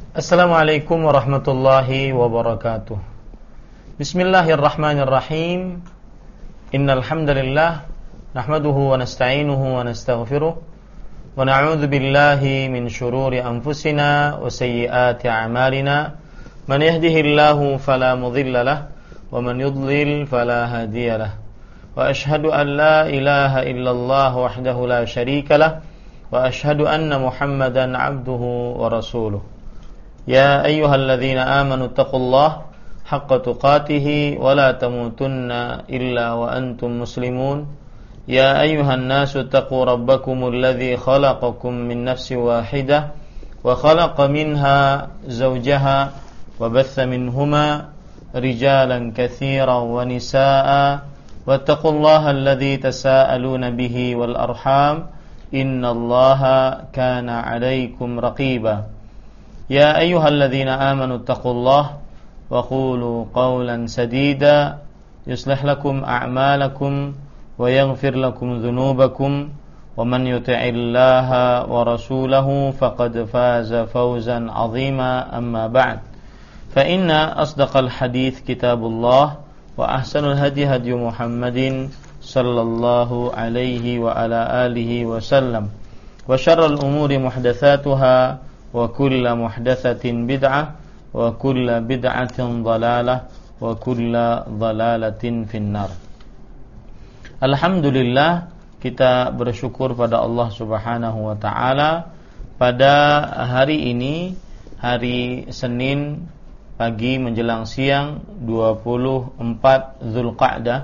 Assalamualaikum warahmatullahi wabarakatuh. Bismillahirrahmanirrahim. Innal hamdalillah nahmaduhu wa nasta'inuhu wa nastaghfiruh wa na'udzu billahi min shururi anfusina wa sayyiati a'malina. Man yahdihillahu fala mudilla lahu wa man yudlil fala hadiya lahu. Wa ashhadu an la ilaha illallah wahdahu la syarika lahu wa ashhadu anna Muhammadan 'abduhu wa rasuluh. Ya ayyuhalladzina amanu taqullaha haqqa tuqatih wa la tamutunna illa wa antum muslimun. Ya ayyuhan nasu taqu rabbakumul ladzi khalaqakum min nafsin wahidah wa khalaqa minha zawjaha wa batha minhuma rijalan katsiran wa nisaa'a wattaqullaha alladzi tasaaluna bihi wal arham innallaha kana 'alaikum raqiba. Ya ayyuhalladzina amanu taqullaha wa qulu qawlan sadida yuslih lakum a'malakum wa yaghfir lakum dhunubakum wa man yuti'illaha wa rasulahu faqad faza fawzan 'azima amma ba'd. Fa inna asdaqal hadits kitabullah wa ahsanul hadi hadi Muhammadin sallallahu alaihi wa ala alihi wa sallam wa syarrul umuri muhdatsatuha wa kulla muhdatsatin bid'ah wa kulla bid'atin dhalalah wa kulla dhalalatin finnar. Alhamdulillah, kita bersyukur pada Allah Subhanahu wa taala pada hari ini, hari Senin pagi menjelang siang 24 Zulqa'dah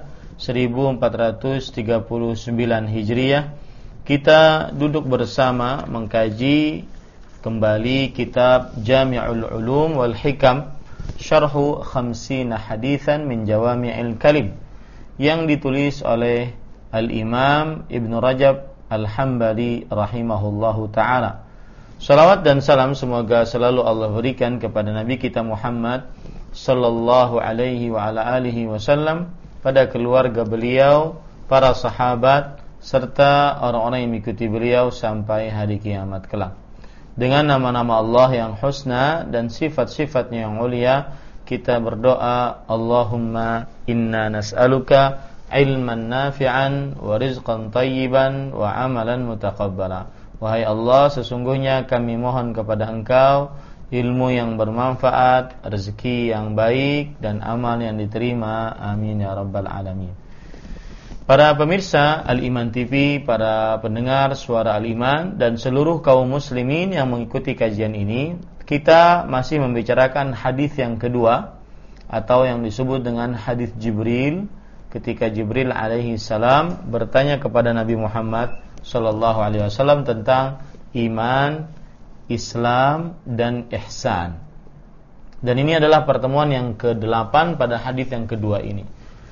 1439 Hijriah, kita duduk bersama mengkaji kembali kitab Jami'ul Ulum wal Hikam Syarhu Khamsina Hadithan min Jawami'il Kalim yang ditulis oleh Al-Imam Ibn Rajab Al-Hambali rahimahullahu ta'ala. Salawat dan salam semoga selalu Allah berikan kepada Nabi kita Muhammad sallallahu alaihi wa ala alihi wasallam, pada keluarga beliau, para sahabat, serta orang-orang yang mengikuti beliau sampai hari kiamat kelak. Dengan nama-nama Allah yang husna dan sifat-sifatnya yang mulia, kita berdoa, Allahumma inna nas'aluka ilman nafi'an wa rizqan tayyiban wa amalan mutaqabbala. Wahai Allah, sesungguhnya kami mohon kepada Engkau ilmu yang bermanfaat, rezeki yang baik, dan amal yang diterima. Amin ya rabbal alamin. Para pemirsa Al-Iman TV, para pendengar suara Al-Iman, dan seluruh kaum muslimin yang mengikuti kajian ini, kita masih membicarakan hadis yang kedua, atau yang disebut dengan hadis Jibril, ketika Jibril alaihi salam bertanya kepada Nabi Muhammad sallallahu alaihi wasallam tentang iman, Islam, dan ihsan. Dan ini adalah pertemuan yang ke-8 pada hadis yang kedua ini.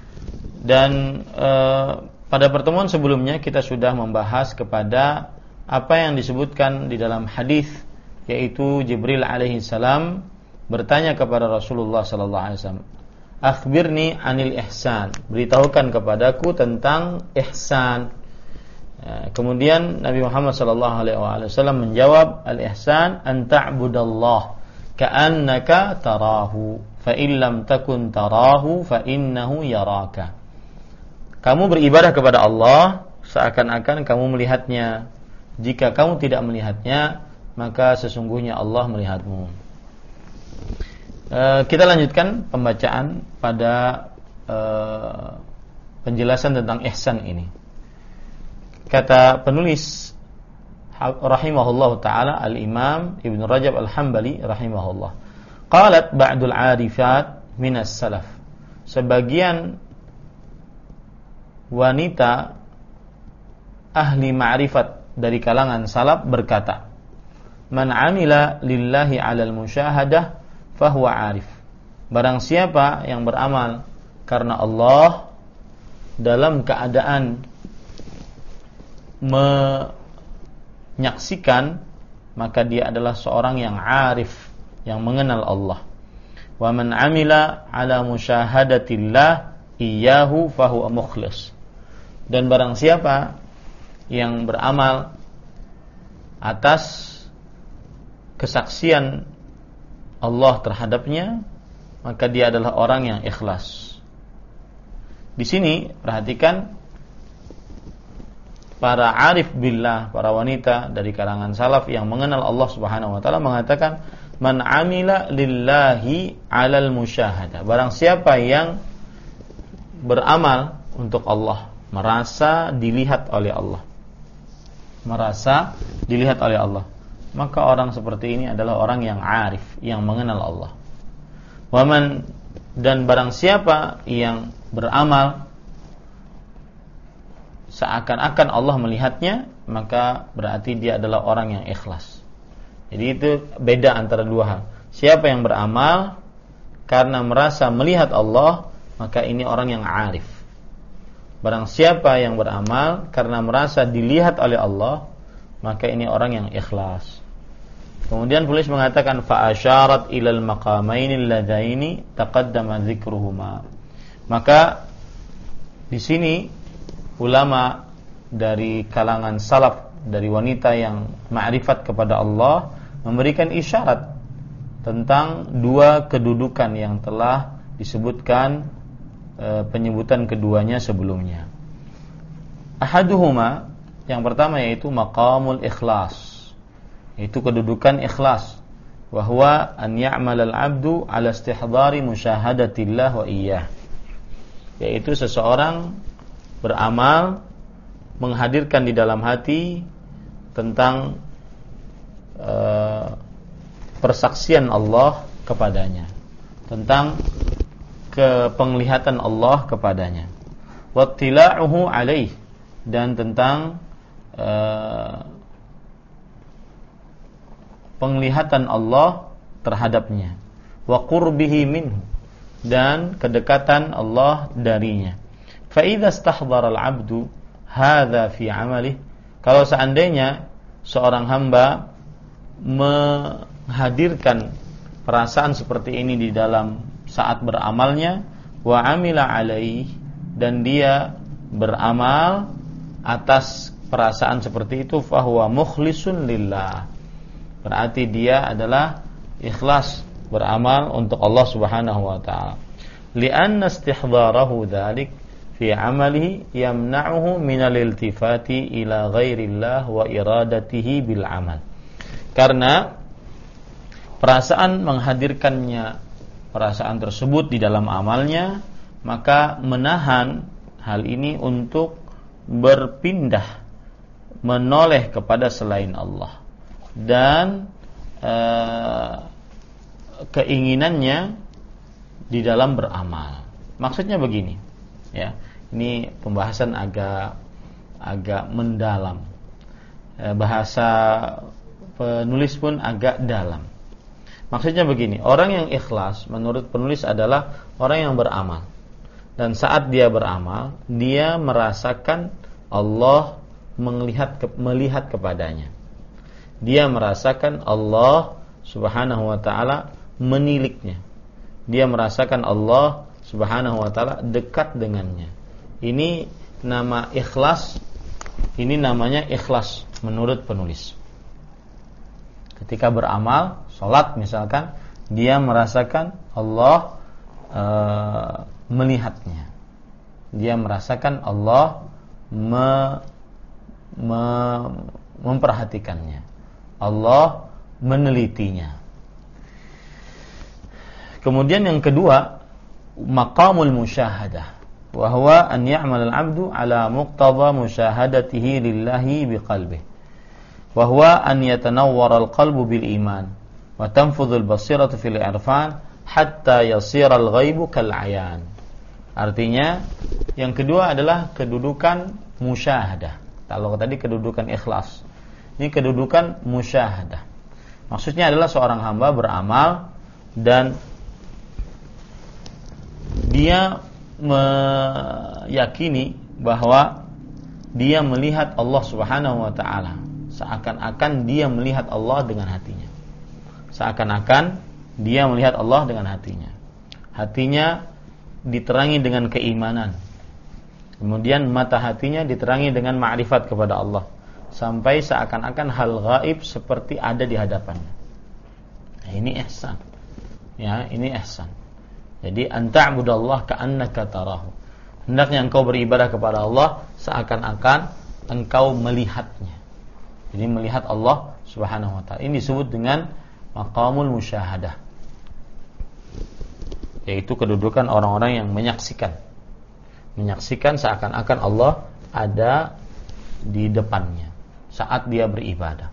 Dan pada pertemuan sebelumnya kita sudah membahas kepada apa yang disebutkan di dalam hadis, yaitu Jibril alaihi salam bertanya kepada Rasulullah sallallahu alaihi wasallam, "Akhbirni 'anil ihsan." Beritahukan kepadaku tentang ihsan. Kemudian Nabi Muhammad sallallahu alaihi wasallam menjawab, "Al-ihsan an ta'budallah ka'annaka tarahu, fa in lam takun tarahu fa innahu yaraka." Kamu beribadah kepada Allah seakan-akan kamu melihatnya. Jika kamu tidak melihatnya, maka sesungguhnya Allah melihatmu. Kita lanjutkan pembacaan pada penjelasan tentang ihsan ini. Kata penulis rahimahullah ta'ala, Al-Imam Ibn Rajab Al-Hambali rahimahullah, qalat ba'dul 'arifat minas salaf. Sebagian wanita ahli ma'rifat dari kalangan salaf berkata, "Man 'amila lillahi 'alal musyahadah fahuwa 'arif." Barang siapa yang beramal karena Allah dalam keadaan menyaksikan, maka dia adalah seorang yang 'arif, yang mengenal Allah. Wa man 'amila 'ala musyahadatillah iyyahu fahuwa mukhlis. Dan barang siapa yang beramal atas kesaksian Allah terhadapnya, maka dia adalah orang yang ikhlas. Di sini perhatikan, para arif billah, para wanita dari kalangan salaf yang mengenal Allah Subhanahu wa taala mengatakan, man amila lillahi 'alal musyahadah. Barang siapa yang beramal untuk Allah, merasa dilihat oleh Allah. Merasa dilihat oleh Allah. Maka orang seperti ini adalah orang yang arif, yang mengenal Allah. Waman, dan barang siapa yang beramal seakan-akan Allah melihatnya, maka berarti dia adalah orang yang ikhlas. Jadi itu beda antara dua hal. Siapa yang beramal karena merasa melihat Allah, maka ini orang yang arif. Barang siapa yang beramal karena merasa dilihat oleh Allah, maka ini orang yang ikhlas. Kemudian penulis mengatakan, fa asyarat ilal maqamaini alladaini taqaddama dzikruhuma. Maka di sini ulama dari kalangan salaf, dari wanita yang ma'rifat kepada Allah, memberikan isyarat tentang dua kedudukan yang telah disebutkan penyebutan keduanya sebelumnya. Ahaduhuma, yang pertama yaitu maqamul ikhlas, yaitu kedudukan ikhlas, wa huwa an ya'mal al-'abdu 'ala istihdari musyahadatillah wa iyyah, yaitu seseorang beramal menghadirkan di dalam hati tentang persaksian Allah kepadanya, tentang kepenglihatan Allah kepadanya, wattila'uhu alaih, dan tentang penglihatan Allah terhadapnya, wa qurbihi minhu, dan kedekatan Allah darinya. Fa idza istahdara al-'abdu hadza fi 'amalihi, kalau seandainya seorang hamba menghadirkan perasaan seperti ini di dalam saat beramalnya, wa 'amila 'alaihi, dan dia beramal atas perasaan seperti itu, fa huwa mukhlisun lillah, berarti dia adalah ikhlas beramal untuk Allah Subhanahu wa taala. Li'anna istihdarahu dzalik fi 'amalihi yamna'uhu minal iltifati ila ghairillah wa iradatihi bil 'amal. Karena perasaan menghadirkannya perasaan tersebut di dalam amalnya, maka menahan hal ini untuk berpindah menoleh kepada selain Allah, dan keinginannya di dalam beramal. Maksudnya begini, ya, ini pembahasan agak mendalam, bahasa penulis pun agak dalam. Maksudnya begini, orang yang ikhlas menurut penulis adalah orang yang beramal, dan saat dia beramal, dia merasakan Allah melihat kepadanya. Dia merasakan Allah Subhanahu wa ta'ala meniliknya. Dia merasakan Allah Subhanahu wa ta'ala dekat dengannya. Ini nama ikhlas, ini namanya ikhlas menurut penulis. Ketika beramal, salat misalkan, dia merasakan Allah melihatnya. Dia merasakan Allah memperhatikannya. Allah menelitinya. Kemudian yang kedua, maqamul musyahadah, wa huwa an ya'mal al-'abdu 'ala muqtada musyahadatihi lillahi biqalbihi, wa huwa an yatanawwara al-qalbu bil iman wa tanfudhu al-basiratu fil irfan hatta yasira al-ghaibu kal 'ayan. Artinya yang kedua adalah kedudukan musyahadah. Kalau tadi kedudukan ikhlas, ini kedudukan musyahadah. Maksudnya adalah seorang hamba beramal dan dia meyakini bahwa dia melihat Allah Subhanahu wa ta'ala, seakan-akan dia melihat Allah dengan hatinya. Seakan-akan dia melihat Allah dengan hatinya. Hatinya diterangi dengan keimanan. Kemudian mata hatinya diterangi dengan ma'rifat kepada Allah, sampai seakan-akan hal gaib seperti ada di hadapannya. Nah, ini ihsan. Ya, ini ihsan. Jadi anta'budallah ka'annaka tarahu. Hendaknya engkau beribadah kepada Allah seakan-akan engkau melihatnya. Jadi melihat Allah Subhanahu wa taala. Ini disebut dengan maqamul musyahadah. Yaitu kedudukan orang-orang yang menyaksikan. Menyaksikan seakan-akan Allah ada di depannya saat dia beribadah.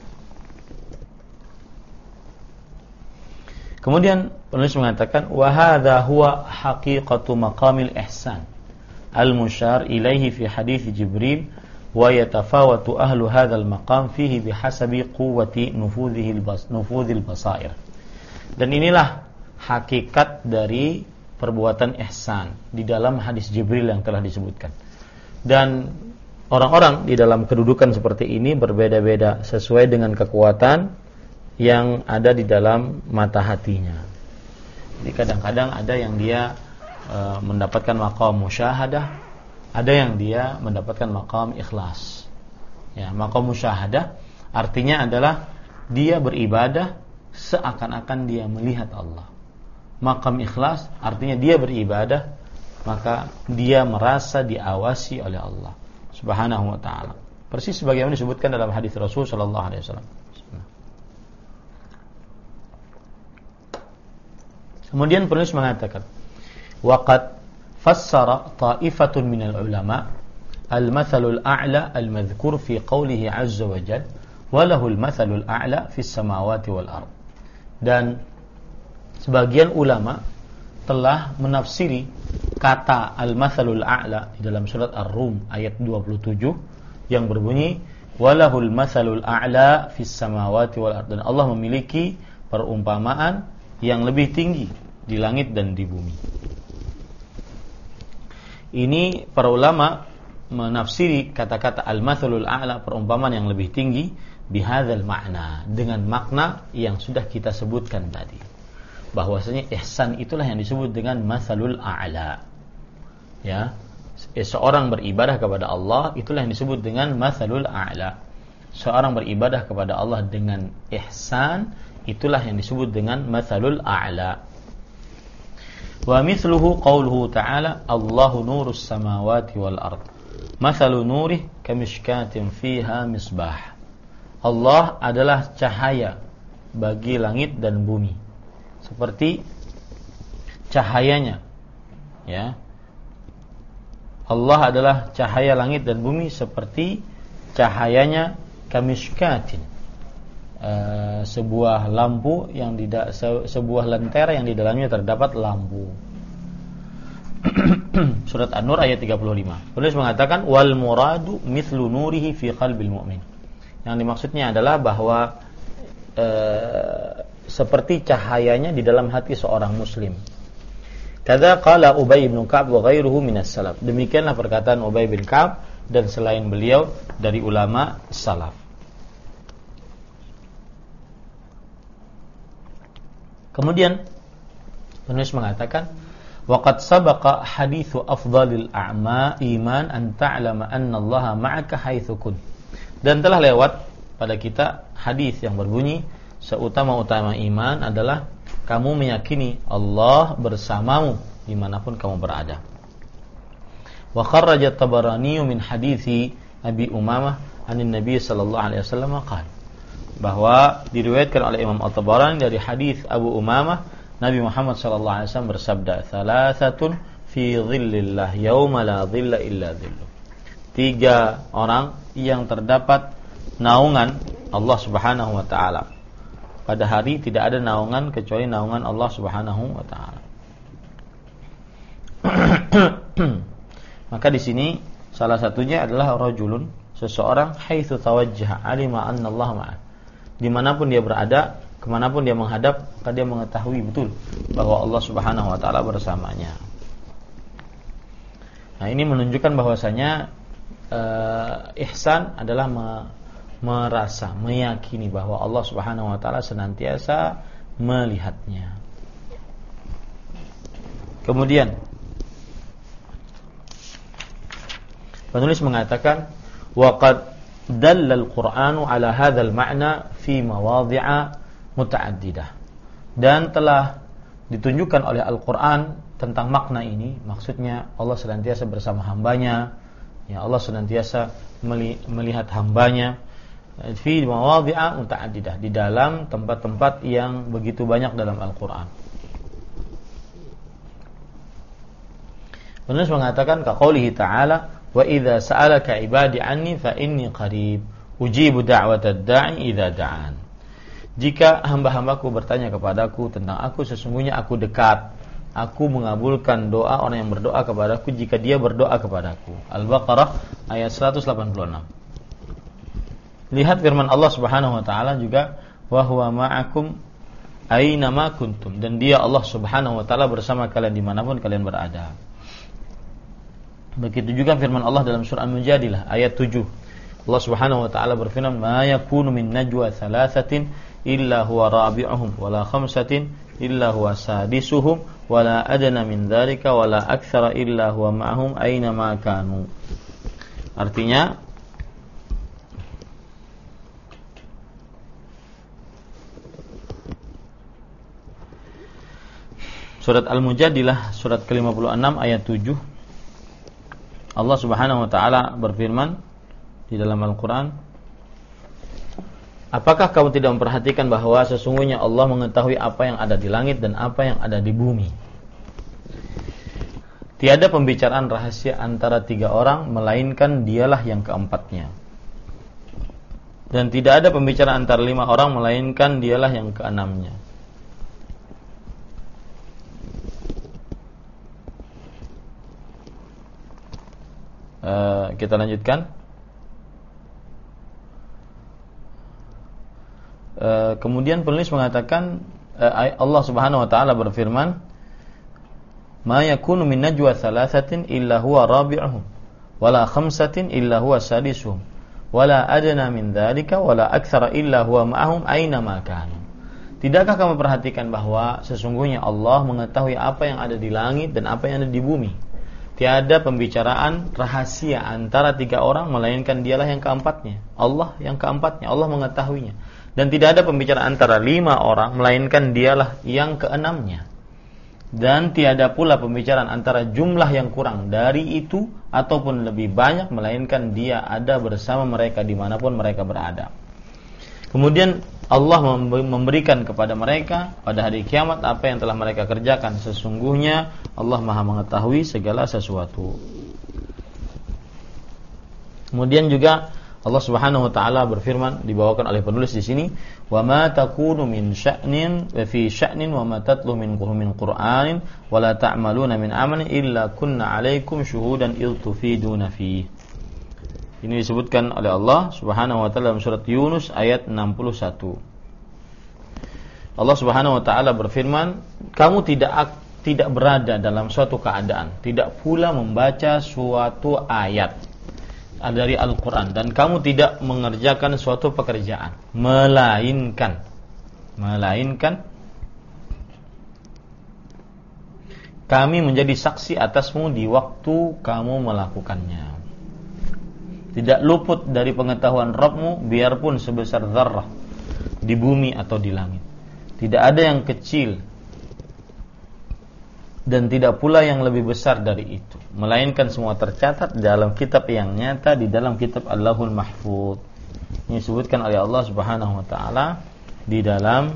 Kemudian penulis mengatakan wa hadza huwa haqiqatu maqamil ihsan al-musyar ilaihi fi hadits Jibril wa yatafawatu ahlu hadzal maqam fihi bihasabi quwwati nufudhil basair. Dan inilah hakikat dari perbuatan ihsan di dalam hadis Jibril yang telah disebutkan. Dan orang-orang di dalam kedudukan seperti ini berbeda-beda sesuai dengan kekuatan yang ada di dalam mata hatinya. Jadi kadang-kadang ada yang dia mendapatkan maqam musyahadah, ada yang dia mendapatkan maqam ikhlas. Ya, maqam musyahadah artinya adalah dia beribadah seakan-akan dia melihat Allah. Maqam ikhlas artinya dia beribadah maka dia merasa diawasi oleh Allah Subhanahu wa taala. Persis sebagaimana disebutkan dalam hadis Rasul sallallahu alaihi wasallam. Kemudian penulis mengatakan, waqad fassara ta'ifatun minal ulama al-mathalul a'la al-madhkur fi qawlihi azza wa jalla wa lahul mathalul a'la fis samawati wal ard. Dan sebagian ulama telah menafsiri kata al-mathalul a'la di dalam surat Ar-Rum ayat 27 yang berbunyi walahul mathalul a'la fis samawati wal ard. Dan Allah memiliki perumpamaan yang lebih tinggi di langit dan di bumi. Ini para ulama menafsiri kata-kata al-mathalul a'la, perumpamaan yang lebih tinggi, bihadzal makna, dengan makna yang sudah kita sebutkan tadi. Bahwasanya ihsan itulah yang disebut dengan mathalul a'la. Ya, seorang beribadah kepada Allah itulah yang disebut dengan mathalul a'la. Seorang beribadah kepada Allah dengan ihsan itulah yang disebut dengan mathalul a'la. Wa mithluhu qawluhu ta'ala Allahu nurus samawati wal ard mathalu nurih kamishkatin fiha misbah. Allah adalah cahaya bagi langit dan bumi seperti cahayanya, ya. Allah adalah cahaya langit dan bumi seperti cahayanya kamishkatin, sebuah lampu yang sebuah lentera yang di dalamnya terdapat lampu. Surat An-Nur ayat 35. Penulis mengatakan wal muradu mithlu nurihi fi qalbil mu'min. Yang dimaksudnya adalah bahwa seperti cahayanya di dalam hati seorang muslim. Kadza qala Ubay bin Ka'ab wa ghairuhu minas salaf. Demikianlah perkataan Ubay bin Ka'ab dan selain beliau dari ulama salaf. Kemudian penulis mengatakan waqad sabaqa haditsu afdhalil a'ma iman an ta'lama anna Allah ma'aka haitsu kun. Dan telah lewat pada kita hadis yang berbunyi seutama-utama iman adalah kamu meyakini Allah bersamamu dimanapun kamu berada. Wa kharraja Tabarani min hadithi Abi Umamah anin Nabi sallallahu alaihi wasallam qala, bahwa diriwayatkan oleh Imam At-Tabarani dari hadis Abu Umamah, Nabi Muhammad sallallahu alaihi wasallam bersabda, "Thalathatun fi dhillillah yauma la dhilla illa dhilluh." 3 orang yang terdapat naungan Allah Subhanahu wa taala. Pada hari tidak ada naungan kecuali naungan Allah Subhanahu wa taala. Maka di sini salah satunya adalah rajulun, seseorang haitsu tawajjaha alima anna Allah ma'ah. Dimanapun dia berada, kemanapun dia menghadap, maka dia mengetahui betul bahwa Allah Subhanahu wa taala bersamanya. Nah, ini menunjukkan bahwasanya ihsan adalah merasa, meyakini bahwa Allah Subhanahu wa taala senantiasa melihatnya. Kemudian penulis mengatakan waqad dalla al-Qur'anu ala hadzal ma'na fi mawadhi'a muta'addidah. Dan telah ditunjukkan oleh Al-Quran tentang makna ini, maksudnya Allah senantiasa bersama hambanya, ya Allah senantiasa melihat hambanya fi mawadhi'a muta'addidah, di dalam tempat-tempat yang begitu banyak dalam Al-Quran. Penulis mengatakan kaqaulihi ta'ala wa idza sa'alaka 'ibadi 'anni fa inni qarib ujibu da'watad da'i idza da'an. Jika hamba-hambaku bertanya kepadaku tentang aku, sesungguhnya aku dekat. Aku mengabulkan doa orang yang berdoa kepadaku jika dia berdoa kepadaku. Al-Baqarah ayat 186. Lihat firman Allah Subhanahu wa taala juga, wa huwa ma'akum aina ma kuntum, dan dia Allah Subhanahu wa taala bersama kalian dimanapun kalian berada. Begitu juga firman Allah dalam surah Al-Mujadilah ayat 7. Allah Subhanahu wa taala berfirman, ma yakunu min najwa thalathatin illa huwa rabi'uhum wala khamsatin illa huwa sadisuhum wala adna min dzalika wala aktsara illa huwa ma'hum aina ma kanu. Artinya surat Al-Mujadilah surat ke-56 ayat 7, Allah Subhanahu wa taala berfirman di dalam Al-Qur'an, apakah kamu tidak memperhatikan bahwa sesungguhnya Allah mengetahui apa yang ada di langit dan apa yang ada di bumi? Tiada pembicaraan rahasia antara 3 orang melainkan dialah yang keempatnya. Dan tidak ada pembicaraan antara 5 orang melainkan dialah yang keenamnya. Kita lanjutkan. Kemudian penulis mengatakan Allah Subhanahu wa taala berfirman, ma yakunu min najwa thalathatin illa huwa rabi'uhum wala khamsatin illa huwa sadisuhum wala adna min dzalika wala aktsara illa huwa ma'ahum aina ma kanu. Tidakkah kamu perhatikan bahwa sesungguhnya Allah mengetahui apa yang ada di langit dan apa yang ada di bumi? Tiada pembicaraan rahasia antara 3 orang melainkan dialah yang keempatnya. Allah yang keempatnya, Allah mengetahuinya. Dan tidak ada pembicaraan antara 5 orang melainkan dialah yang keenamnya. Dan tiada pula pembicaraan antara jumlah yang kurang dari itu ataupun lebih banyak melainkan dia ada bersama mereka dimanapun mereka berada. Kemudian Allah memberikan kepada mereka pada hari kiamat apa yang telah mereka kerjakan. Sesungguhnya Allah Maha mengetahui segala sesuatu. Kemudian juga Allah Subhanahu wa taala berfirman, dibawakan oleh penulis di sini, wa ma takunu min sya'nin wa fi sya'nin wa ma tatlu min qur'anin wa la ta'maluna min amalin illa kunna 'alaikum syuhudan idh tufiduna fihi. Ini disebutkan oleh Allah Subhanahu wa taala dalam surat Yunus ayat 61. Allah Subhanahu wa taala berfirman, kamu tidak berada dalam suatu keadaan, tidak pula membaca suatu ayat dari Al-Qur'an, dan kamu tidak mengerjakan suatu pekerjaan melainkan kami menjadi saksi atasmu di waktu kamu melakukannya. Tidak luput dari pengetahuan Rabbmu biarpun sebesar zarrah di bumi atau di langit. Tidak ada yang kecil dan tidak pula yang lebih besar dari itu, melainkan semua tercatat dalam kitab yang nyata di dalam kitab Allahul Mahfuz. Ini disebutkan oleh Allah Subhanahu wa taala di dalam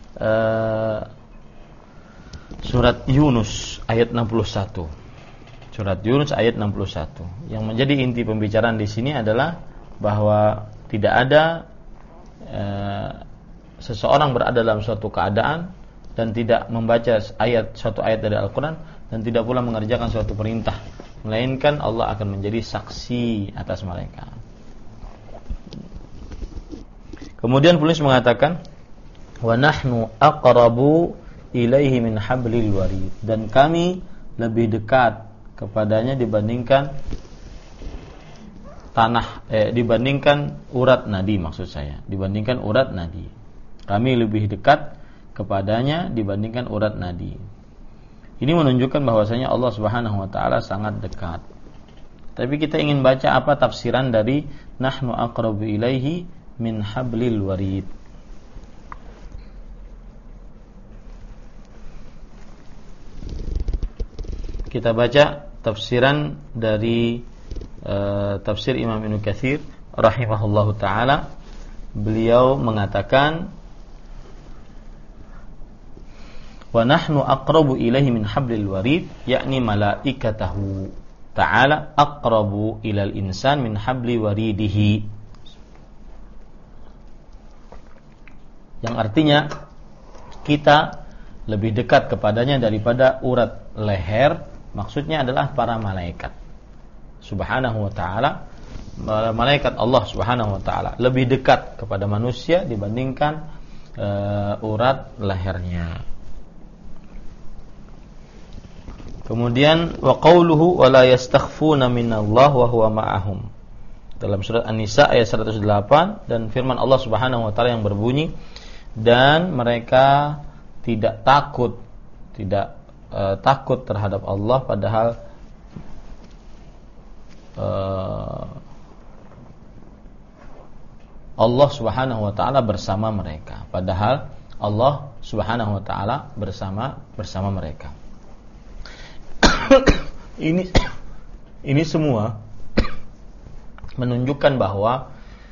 surat Yunus ayat 61. Surat Yunus ayat 61. Yang menjadi inti pembicaraan di sini adalah bahwa tidak ada seseorang berada dalam suatu keadaan dan tidak membaca suatu ayat dari Al-Quran dan tidak pula mengerjakan suatu perintah, melainkan Allah akan menjadi saksi atas mereka. Kemudian penulis mengatakan, wa nahnu aqrabu ilaihi min hablil warid, dan kami lebih dekat kepadanya dibandingkan dibandingkan urat nadi, maksud saya dibandingkan urat nadi. Kami lebih dekat kepadanya dibandingkan urat nadi. Ini menunjukkan bahwasanya Allah Subhanahu wa taala sangat dekat. Tapi kita ingin baca apa tafsiran dari nahnu aqrabu ilaihi min hablil warid. kita baca tafsiran dari tafsir Imam Ibnu Katsir rahimahullahu taala. Beliau mengatakan, wa nahnu aqrabu ilaihi min hablil warid, yakni malaikatahu ta'ala aqrabu ilal insan min habli waridihi. Yang artinya kita lebih dekat kepadanya daripada urat leher. Maksudnya adalah para malaikat subhanahu wa ta'ala. Malaikat Allah subhanahu wa ta'ala lebih dekat kepada manusia dibandingkan urat lehernya. Kemudian wa qauluhu wa la yastakhfuna minallah wa huwa ma'ahum, dalam surat An-Nisa ayat 108, dan firman Allah Subhanahu wa taala yang berbunyi, dan mereka tidak takut terhadap Allah padahal Allah Subhanahu wa taala bersama mereka, padahal Allah Subhanahu wa taala bersama mereka. Ini semua menunjukkan bahwa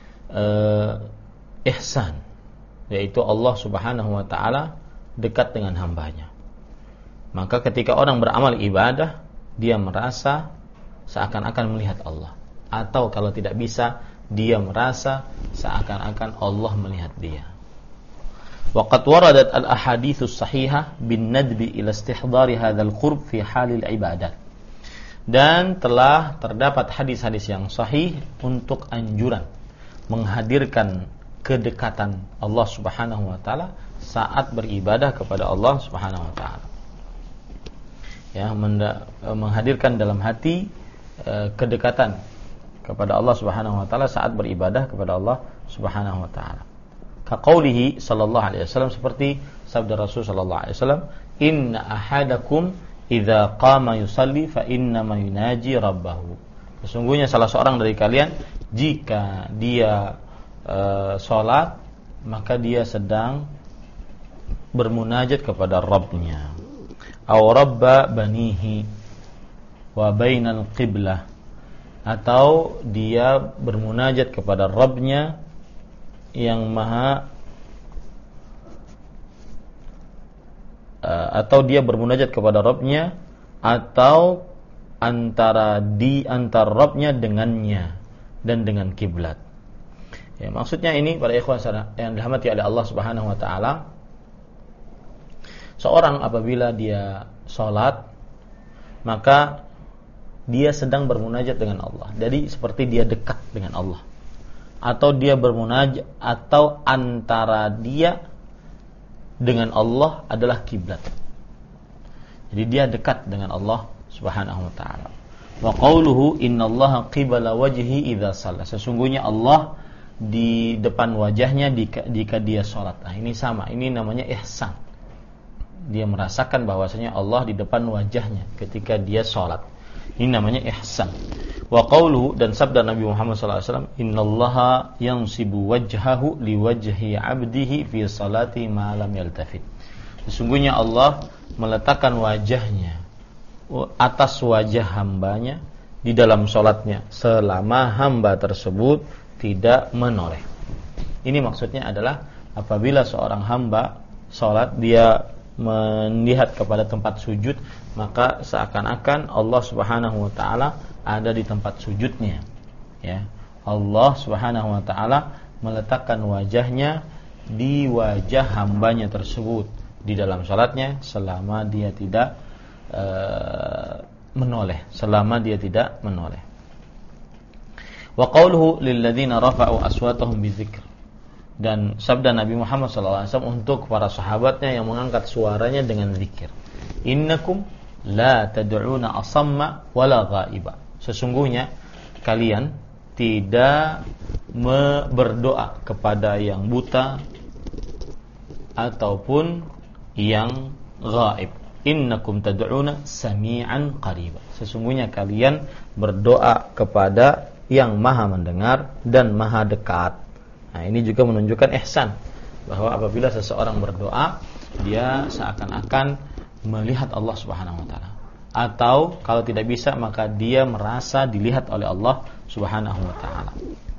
ihsan, yaitu Allah Subhanahu wa taala dekat dengan hambanya. Maka ketika orang beramal ibadah, dia merasa seakan-akan melihat Allah, atau kalau tidak bisa, dia merasa seakan-akan Allah melihat dia. Waqad waradat al-ahaditsus sahihah bin nadbi ila istihdari hadzal qurb fi halil ibadat. Dan telah terdapat hadis-hadis yang sahih untuk anjuran menghadirkan kedekatan Allah Subhanahu wa taala saat beribadah kepada Allah Subhanahu wa taala. Ya, menghadirkan dalam hati kedekatan kepada Allah Subhanahu wa taala saat beribadah kepada Allah Subhanahu wa taala. Kaqaulihi sallallahu alaihi wasallam, seperti sabda Rasul sallallahu alaihi wasallam, inna ahadakum idza qama yusalli fa inna ma yunaji rabbahu. Sesungguhnya salah seorang dari kalian jika dia salat, maka dia sedang bermunajat kepada Rabbnya. Aw rabba banihi wa bainal qiblah, atau dia bermunajat kepada Rabbnya yang maha, atau dia bermunajat kepada Rabbnya, atau antara Rabbnya dengannya dan dengan kiblat. Ya, maksudnya ini para ikhwan yang dirahmati oleh Allah Subhanahu wa taala, seorang apabila dia salat, maka dia sedang bermunajat dengan Allah. Jadi seperti dia dekat dengan Allah. Atau dia bermunajat, atau antara dia dengan Allah adalah kiblat. Jadi dia dekat dengan Allah Subhanahu wa taala. Wa qauluhu innallaha qibala wajhi idza shalla. Sesungguhnya Allah di depan wajahnya jika dia salat. Nah, ini sama, ini namanya ihsan. Dia merasakan bahwasanya Allah di depan wajahnya ketika dia salat. Ini namanya ihsan. Wa qauluhu, dan sabda Nabi Muhammad sallallahu alaihi wasallam, innallaha yansibu wajhahu liwajhi 'abdihi fi salati ma lam yaltafit. Sesungguhnya Allah meletakkan wajahnya atas wajah hambanya di dalam salatnya selama hamba tersebut tidak menoleh. Ini maksudnya adalah apabila seorang hamba salat, dia melihat kepada tempat sujud, maka seakan-akan Allah Subhanahu wa taala ada di tempat sujudnya. Ya. Allah Subhanahu wa taala meletakkan wajahnya di wajah hambanya tersebut di dalam salatnya selama dia tidak menoleh, Wa qauluhu lil ladzina rafa'u aswatahum bidzikr. Dan sabda Nabi Muhammad SAW untuk para sahabatnya yang mengangkat suaranya dengan zikir. Innakum la tad'una asamma wala ghaiba. Sesungguhnya kalian tidak berdoa kepada yang buta ataupun yang ghaib. Innakum tad'una sami'an qariba. Sesungguhnya kalian berdoa kepada yang maha mendengar dan maha dekat. Nah, ini juga menunjukkan ihsan, bahwa apabila seseorang berdoa, dia seakan-akan melihat Allah Subhanahu wa taala, atau kalau tidak bisa maka dia merasa dilihat oleh Allah Subhanahu wa taala.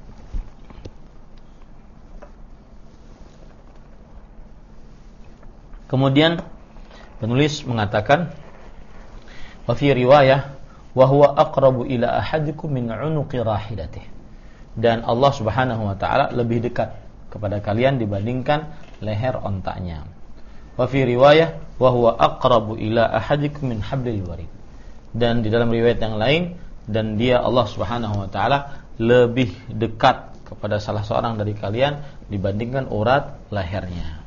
Kemudian penulis mengatakan wa fi riwayah wa huwa aqrabu ila ahadikum min 'unuqi rahilatih. Dan Allah Subhanahu wa taala lebih dekat kepada kalian dibandingkan leher ontaknya. Wa fi riwayah wa huwa aqrabu ila ahadikum min hablil warid. Dan di dalam riwayat yang lain, dan dia Allah Subhanahu wa taala lebih dekat kepada salah seorang dari kalian dibandingkan urat lehernya.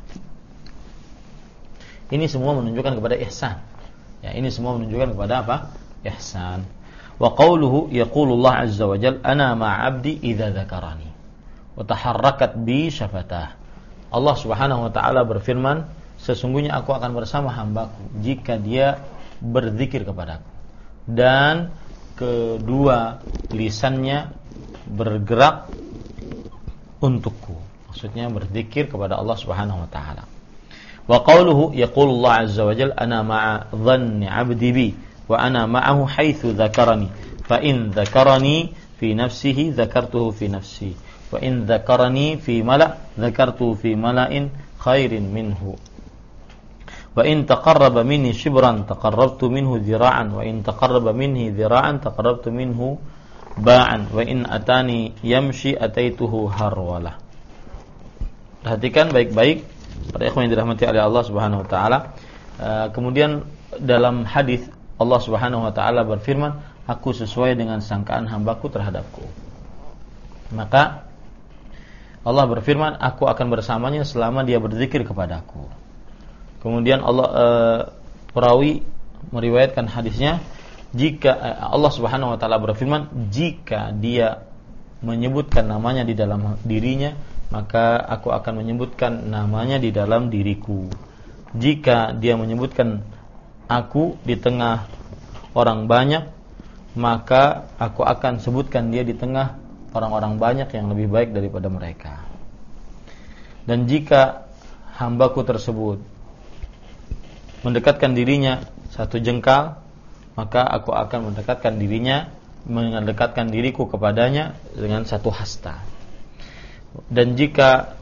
Ini semua menunjukkan kepada ihsan. Ya, ini semua menunjukkan kepada apa? Ihsan. Wa qawluhu yaqulullah azza wa jalla ana ma'abdi idza dzakarani wa taharrakat bi syafatah. Allah Subhanahu wa taala berfirman, sesungguhnya aku akan bersama hambaku jika dia berzikir kepadaku dan kedua lisannya bergerak untukku. Maksudnya berzikir kepada Allah Subhanahu wa taala. Wa qawluhu yaqulullah azza wa jalla ana ma'a dhanni 'abdi bi wa ana ma'ahu haitsu dzakarani fa in dzakarani fi nafsihi dzakartuhu fi nafsi wa in dzakarani fi mala' dzakartuhu fi mala'in khairin minhu wa in taqarraba minni shibran taqarrabtu minhu dhira'an wa in taqarraba minni dhira'an taqarrabtu minhu ba'an wa in atani yamshi ataituhu harwalah. Perhatikan baik-baik para ikhwan yang dirahmati oleh Allah Subhanahu wa taala. Kemudian dalam hadis Allah Subhanahu wa taala berfirman, aku sesuai dengan sangkaan hambaku terhadapku. Maka Allah berfirman, aku akan bersamanya selama dia berzikir kepadaku. Kemudian perawi meriwayatkan hadisnya, jika Allah Subhanahu wa taala berfirman, jika dia menyebutkan namanya di dalam dirinya, maka aku akan menyebutkan namanya di dalam diriku. Jika dia menyebutkan aku di tengah orang banyak, maka aku akan sebutkan dia di tengah orang-orang banyak yang lebih baik daripada mereka. Dan jika hambaku tersebut mendekatkan dirinya satu jengkal, maka aku akan mendekatkan diriku kepadanya dengan satu hasta. Dan jika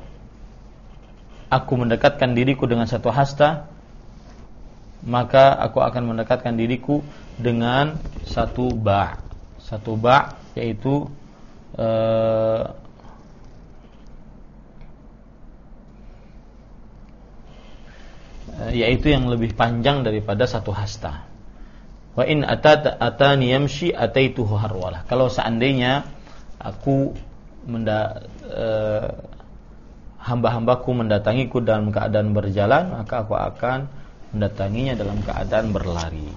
aku mendekatkan diriku dengan satu hasta, maka aku akan mendekatkan diriku dengan satu ba'. Satu ba' yaitu yang lebih panjang daripada satu hasta. Wa in atani yamshi ataituhu harwalah. Kalau seandainya aku hamba-hambaku mendatangiku dalam keadaan berjalan, maka aku akan mendatanginya dalam keadaan berlari.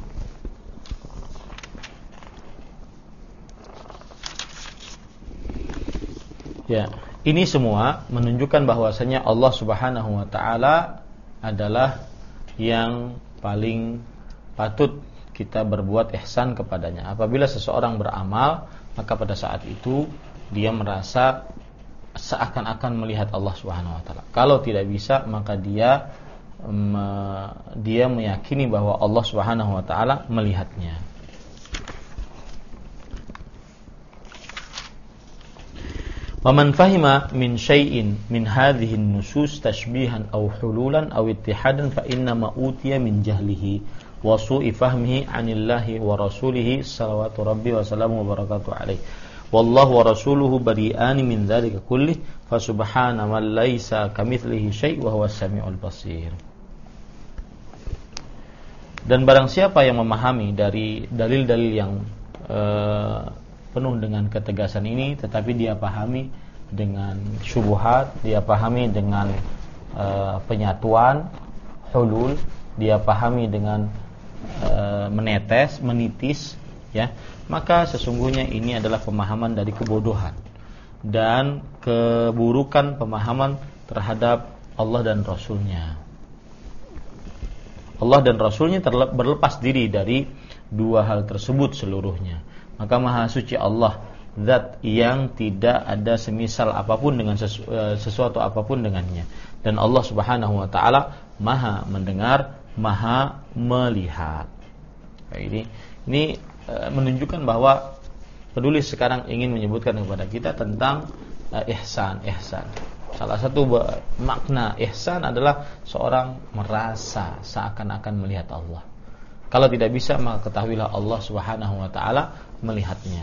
Ya, ini semua menunjukkan bahwasanya Allah Subhanahu wa taala adalah yang paling patut kita berbuat ihsan kepadanya. Apabila seseorang beramal, maka pada saat itu dia merasa seakan-akan melihat Allah Subhanahu wa taala. Kalau tidak bisa, maka dia meyakini bahwa Allah Subhanahu wa taala melihatnya. Wa man fahima min syai'in min hadhihi an-nusus tashbihan aw hululan aw ittihadan fa inna ma utiya min jahlihi wa su'i fahmihi 'anillahi wa rasulihi salawatu rabbi wa salamu wa barakatuh alaihi. Wallahu wa rasuluhu bari'ani min dzalika kullih fa subhana man laisa kamitslihi syai' wa huwas samiul basir. Dan barang siapa yang memahami dari dalil-dalil yang penuh dengan ketegasan ini, tetapi dia pahami dengan syubhat, dia pahami dengan penyatuan, hulul, dia pahami dengan menitis, ya, maka sesungguhnya ini adalah pemahaman dari kebodohan dan keburukan pemahaman terhadap Allah dan Rasulnya. Allah dan Rasulnya berlepas diri dari dua hal tersebut seluruhnya. Maka Maha Suci Allah, zat yang tidak ada semisal apapun dengan sesuatu apapun dengannya. Dan Allah Subhanahu wa taala Maha mendengar, Maha melihat. Ini menunjukkan bahwa penulis sekarang ingin menyebutkan kepada kita tentang ihsan. Salah satu makna ihsan adalah seorang merasa seakan-akan melihat Allah. Kalau tidak bisa, maka ketahuilah Allah Subhanahu wa taala melihatnya.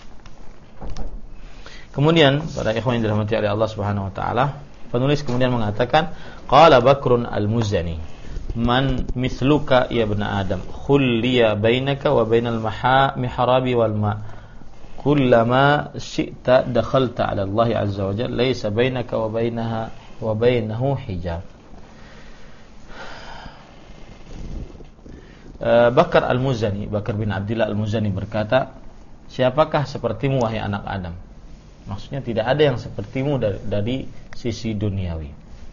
Kemudian para ikhwan yang dirahmati oleh Allah Subhanahu wa taala, penulis kemudian mengatakan, qala Bakrun al-Muzani, man mithluka ya ibn Adam, khulliya bainaka wa bainal mihrabi wal ma, kullama syi'ta dakhalta 'ala Allah 'azza wa jalla, laysa bainaka wa bainahu hijab. Bakar al-Muzani, Bakar bin Abdullah al-Muzani berkata, siapakah sepertimu wahai anak Adam? Maksudnya tidak ada yang sepertimu dari sisi duniawi.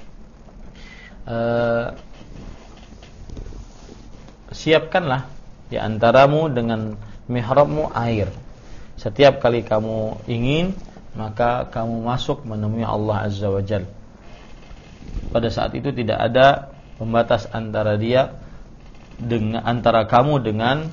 Siapkanlah di antaramu dengan mihrabmu air. Setiap kali kamu ingin, maka kamu masuk menemui Allah Azza wa Jalla. Pada saat itu tidak ada pembatas antara kamu dengan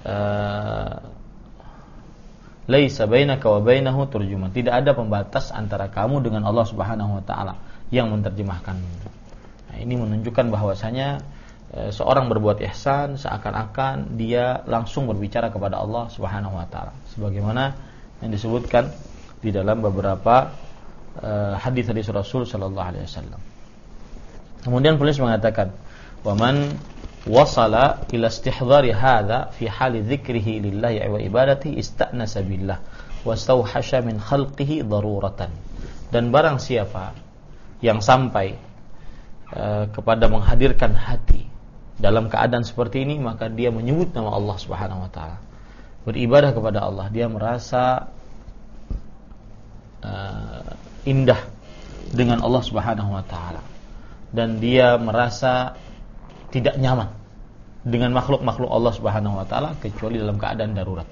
laisa bainaka wa bainahu turjuman. Tidak ada pembatas antara kamu dengan Allah Subhanahu wa taala yang menerjemahkan. Nah, ini menunjukkan bahwasanya seorang berbuat ihsan seakan-akan dia langsung berbicara kepada Allah Subhanahu wa taala, sebagaimana yang disebutkan di dalam beberapa hadis-hadis Rasul sallallahu alaihi wasallam. Kemudian penulis mengatakan, "Wa man wasala ila istihdari hadza fi hali dzikrihi lillahi wa ibadatihi istanasa billah wastauhasha min khalqihi daruratan." Dan barang siapa yang sampai kepada menghadirkan hati dalam keadaan seperti ini, maka dia menyebut nama Allah Subhanahu wa taala, beribadah kepada Allah, dia merasa indah dengan Allah Subhanahu wa taala, dan dia merasa tidak nyaman dengan makhluk-makhluk Allah Subhanahu wa taala kecuali dalam keadaan darurat.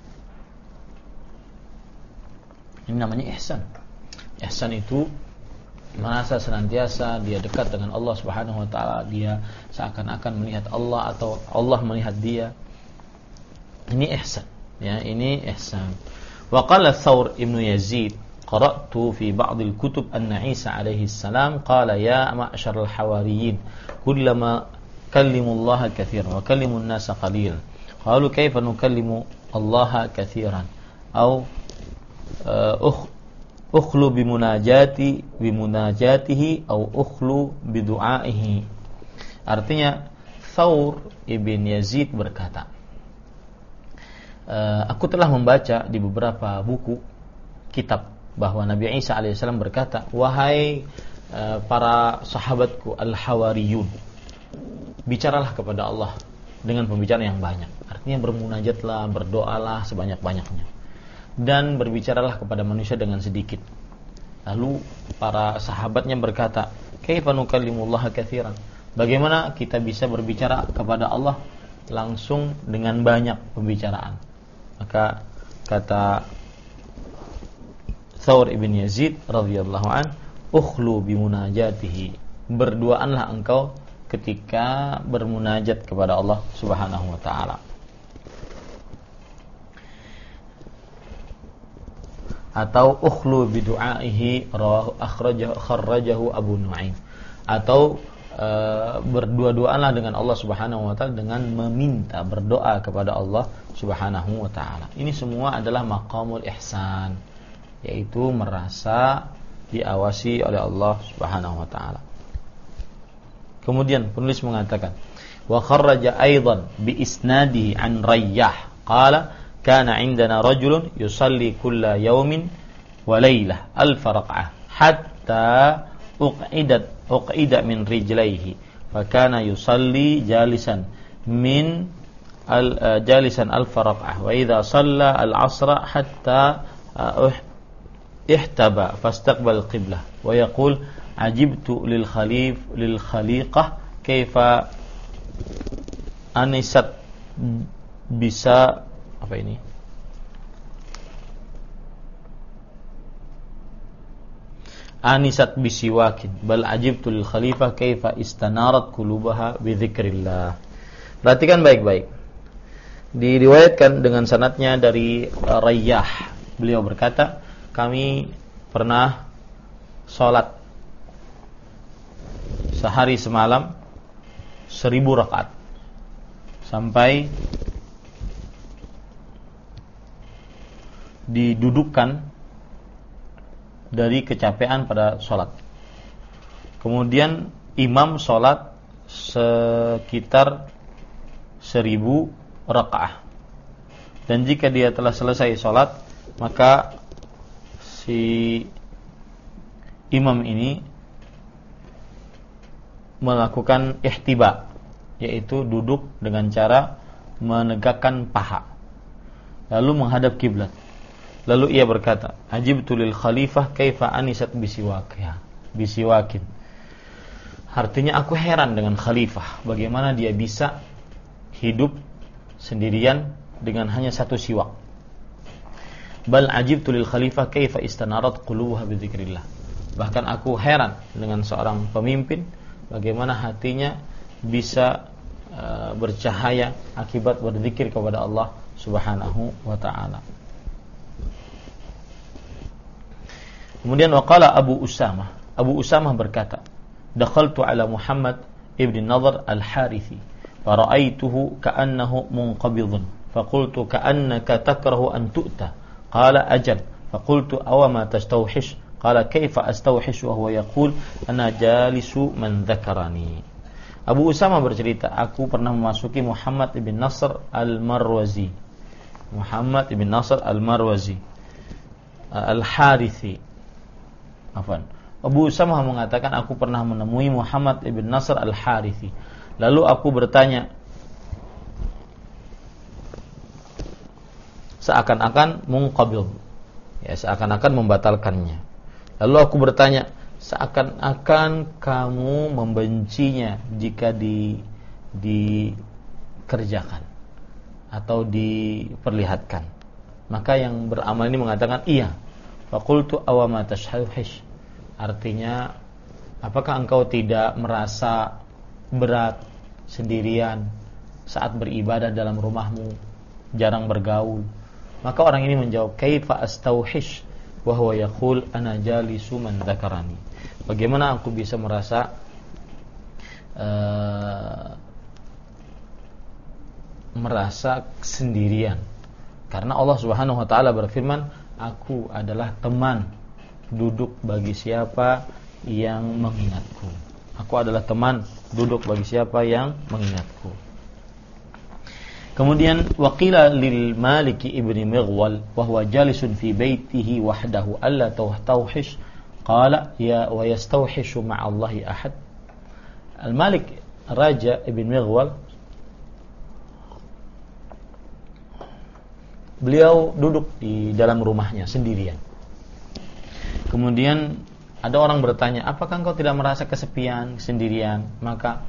Ini namanya ihsan. Ihsan itu merasa senantiasa dia dekat dengan Allah Subhanahu wa taala, dia seakan-akan melihat Allah atau Allah melihat dia. Ini ihsan, ya, ini ihsan. Wa qala Thawr ibn Yazid, qara'tu fi ba'd al-kutub anna Isa alaihi salam qala ya ma'syar al-hawariyin kullama kallimu Allah katsiran wa kallimu an-nasa qalilan qalu kaifa nukallimu Allah katsiran aw ukhlu bimunajatihi aw ukhlu bidu'aihi. Artinya Thawr ibn Yazid berkata, aku telah membaca di beberapa buku kitab bahwa Nabi Isa alaihissalam berkata, wahai para sahabatku al-hawariyun, bicaralah kepada Allah dengan pembicaraan yang banyak. Artinya bermunajatlah, berdoalah sebanyak-banyaknya, dan berbicaralah kepada manusia dengan sedikit. Lalu para sahabatnya berkata, kaifa nukallimullaha katsiran? Bagaimana kita bisa berbicara kepada Allah langsung dengan banyak pembicaraan? Maka kata Thawr ibn Yazid radhiyallahu an, ukhlu bimunajatihi, berduaanlah engkau ketika bermunajat kepada Allah Subhanahu wa taala. Atau ukhlu bidu'aihi kharrajahu Abu Nu'aim, atau berdua-duaanlah dengan Allah Subhanahu wa taala dengan meminta, berdoa kepada Allah Subhanahu wa taala. Ini semua adalah maqamul ihsan, yaitu merasa diawasi oleh Allah Subhanahu wa taala. Kemudian penulis mengatakan, wa kharraja aidan bi isnadihi an Rayyah qala kana indana rajulun yusalli kulla yawmin wa laylah alf raq'ah hatta uqida min rijlaihi fa kana yusalli jalisan alf raq'ah wa idza shalla al-'asra hatta ihtaba fastaqbal qiblah wa yaqul ajibtu lil khaliqah kaifa anisat bisa apa ini anisat bisiwakin bal ajibtu lil khalifah kaifa istanarat qulubaha bi dzikrillah. Perhatikan baik-baik. Diriwayatkan dengan sanadnya dari Rayyah. Beliau berkata, kami pernah sholat sehari semalam 1000 rakaat sampai didudukkan dari kecapean pada sholat. Kemudian imam sholat sekitar 1000 rakaat. Dan jika dia telah selesai sholat, maka si imam ini melakukan ihtiba, yaitu duduk dengan cara menegakkan paha lalu menghadap kiblat. Lalu ia berkata, ajibtu lil khalifah kaifa anisat bisiwakin. Artinya aku heran dengan khalifah, bagaimana dia bisa hidup sendirian dengan hanya satu siwak. Bal ajibtu lil khalifah kaifa istanarat qulubuha bidzikrillah. Bahkan aku heran dengan seorang pemimpin, bagaimana hatinya bisa bercahaya akibat berzikir kepada Allah Subhanahu wa taala. Kemudian waqala Abu Usamah berkata, dakhaltu ala Muhammad ibn Nadhr al-Harithi fara'aituhu ka'annahu munqabidun faqultu ka'annaka takrahu an tu'ta qala ajal faqultu aw ma tastawhish qala kaifa astawhish wa huwa yaqul ana jalisu man dzakarani. Abu Usamah bercerita, aku pernah memasuki Muhammad ibn Nasr al-Marwazi al-Harithi. Abu Usamah mengatakan, aku pernah menemui Muhammad ibn Nasr al-Harithi. Lalu aku bertanya, seakan-akan munqabil, ya, seakan-akan membatalkannya. Lalu aku bertanya, seakan-akan kamu membencinya jika dikerjakan atau diperlihatkan. Maka yang beramal ini mengatakan, iya. Faqultu awama tashawhish. Artinya, apakah engkau tidak merasa berat sendirian saat beribadah dalam rumahmu, jarang bergaul? Maka orang ini menjawab, kaifa astauhish wa huwa yaqul ana jalisu man dzakarani. Bagaimana aku bisa merasa sendirian? Karena Allah Subhanahu wa taala berfirman, aku adalah teman duduk bagi siapa yang mengingatku. Aku adalah teman duduk bagi siapa yang mengingatku. Kemudian waqila lil Malik ibn Mughwal wa huwa jalisun fi baitihi wahdahu alla tawhish qala ya wa yastawhishu ma'allahi ahad. Al-Malik Raja ibn Mughwal, beliau duduk di dalam rumahnya sendirian. Kemudian ada orang bertanya, apakah engkau tidak merasa kesepian, sendirian? Maka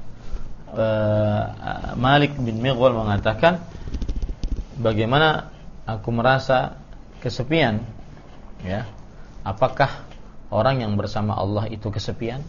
Malik bin Mughwal mengatakan, bagaimana aku merasa kesepian? Ya, apakah orang yang bersama Allah itu kesepian?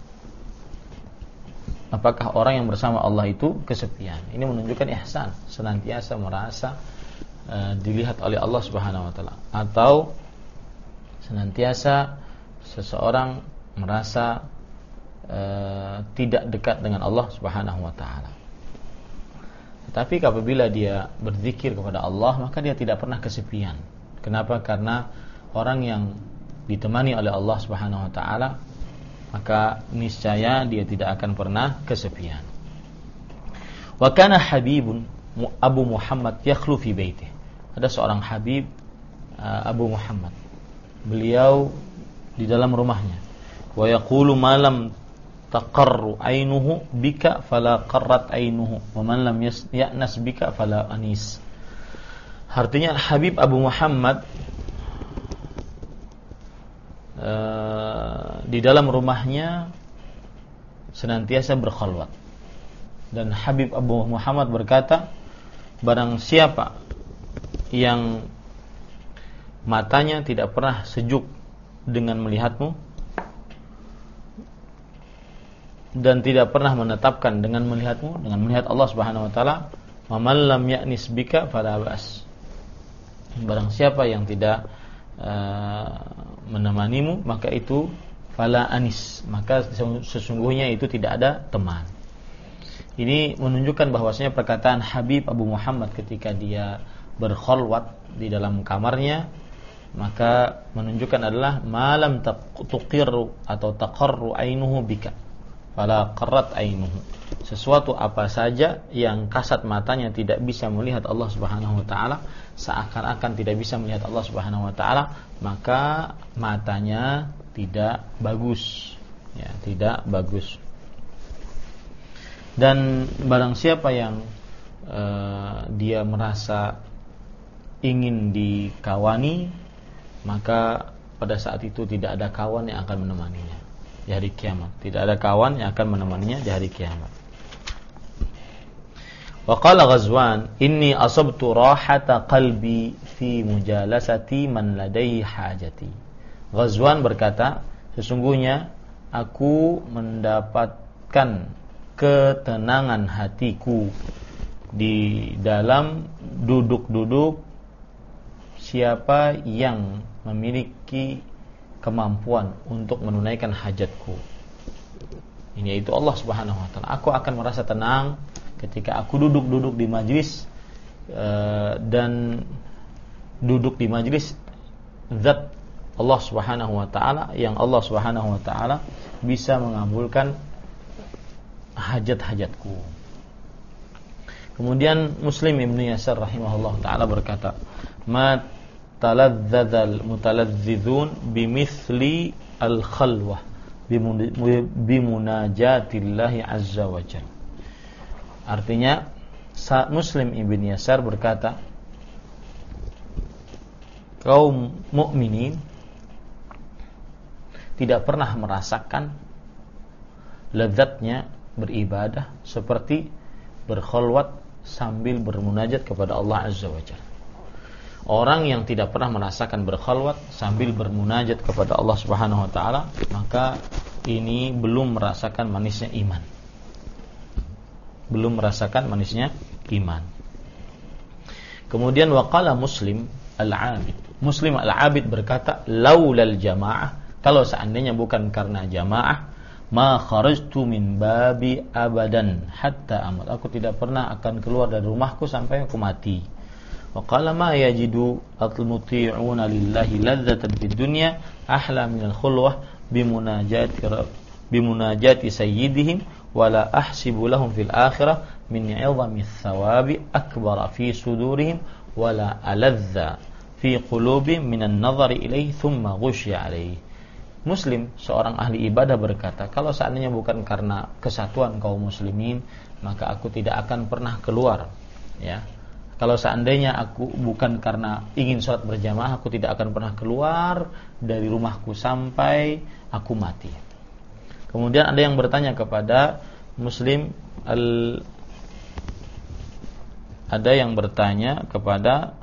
Apakah orang yang bersama Allah itu kesepian? Ini menunjukkan ihsan, senantiasa merasa dilihat oleh Allah Subhanahu wa taala, atau senantiasa seseorang merasa tidak dekat dengan Allah Subhanahu wa taala. Tetapi apabila dia berzikir kepada Allah, maka dia tidak pernah kesepian. Kenapa? Karena orang yang ditemani oleh Allah Subhanahu wa taala, maka niscaya dia tidak akan pernah kesepian. Wa kana Habibun Abu Muhammad yakhlu fi baitihi. Ada seorang Habib Abu Muhammad, beliau di dalam rumahnya. Wa yaqulu ma lam taqarru ainuhu bika fala qarrat ainuhu wa man lam ya'nas bika fala anis. Artinya Habib Abu Muhammad di dalam rumahnya senantiasa berkhalwat. Dan Habib Abu Muhammad berkata, barang siapa yang matanya tidak pernah sejuk dengan melihatmu dan tidak pernah menetapkan dengan melihatmu, dengan melihat Allah Subhanahu wa taala, Wa man lam ya'nis bika fala bas. Barang siapa yang tidak menemanimu, maka itu fala anis, maka sesungguhnya itu tidak ada teman. Ini menunjukkan bahwasanya perkataan Habib Abu Muhammad ketika dia berkholwat di dalam kamarnya, maka menunjukkan adalah malam tuqirru atau taqarru ainuhu bika fala qarrat ainuhu. Sesuatu apa saja yang kasat matanya tidak bisa melihat Allah Subhanahu wa taala, seakan-akan tidak bisa melihat Allah Subhanahu wa taala, maka matanya tidak bagus, ya, tidak bagus. Dan barang siapa yang dia merasa ingin dikawani, maka pada saat itu tidak ada kawan yang akan menemaninya di hari kiamat. Tidak ada kawan yang akan menemaninya di hari kiamat. Wa qala Ghazwan, inni asabtu rahata qalbi fi mujalasati man ladaihi hajati. Ghazwan berkata, sesungguhnya aku mendapatkan ketenangan hatiku di dalam duduk-duduk siapa yang memiliki kemampuan untuk menunaikan hajatku. Ini yaitu Allah Subhanahu wa taala. Aku akan merasa tenang ketika aku duduk-duduk di majlis dan duduk di majlis zat Allah Subhanahu wa taala, yang Allah Subhanahu wa taala bisa mengabulkan hajat-hajatku. Kemudian Muslim Ibnu Yasar rahimahullah taala berkata, ma taladzadzal mutalazzizun bimithli al-khalwah bimunajatillahi azza wa jalla. Artinya Muslim Ibn Yasar berkata, kaum mukminin tidak pernah merasakan lezatnya beribadah seperti berkholwat sambil bermunajat kepada Allah Azza wa Jalla. Orang yang tidak pernah merasakan berkholwat sambil bermunajat kepada Allah Subhanahu wa taala, maka ini belum merasakan manisnya iman. Belum merasakan manisnya iman. Kemudian waqala Muslim Al-Abid. Muslim Al-Abid berkata, laulal jamaah, kalau seandainya bukan karena jamaah, ma kharajtu min babi abadan hatta amat. Aku tidak pernah akan keluar dari rumahku sampai aku mati. Wa qala ma yajidu al-muti'una lillahi ladzatan fid dunya ahla min al-khulwah bimunajati sayyidihim wala ahsibu lahum fil akhirah min 'idhami thawabi akbar fi sudurihim wala aladza fi qulubihim min an-nadhari ilayhi thumma ghusya alayhi. Muslim, seorang ahli ibadah berkata, kalau seandainya bukan karena kesatuan kaum muslimin, maka aku tidak akan pernah keluar, ya. Kalau seandainya aku bukan karena ingin sholat berjamaah, aku tidak akan pernah keluar dari rumahku sampai aku mati. Kemudian ada yang bertanya kepada Muslim ada yang bertanya kepada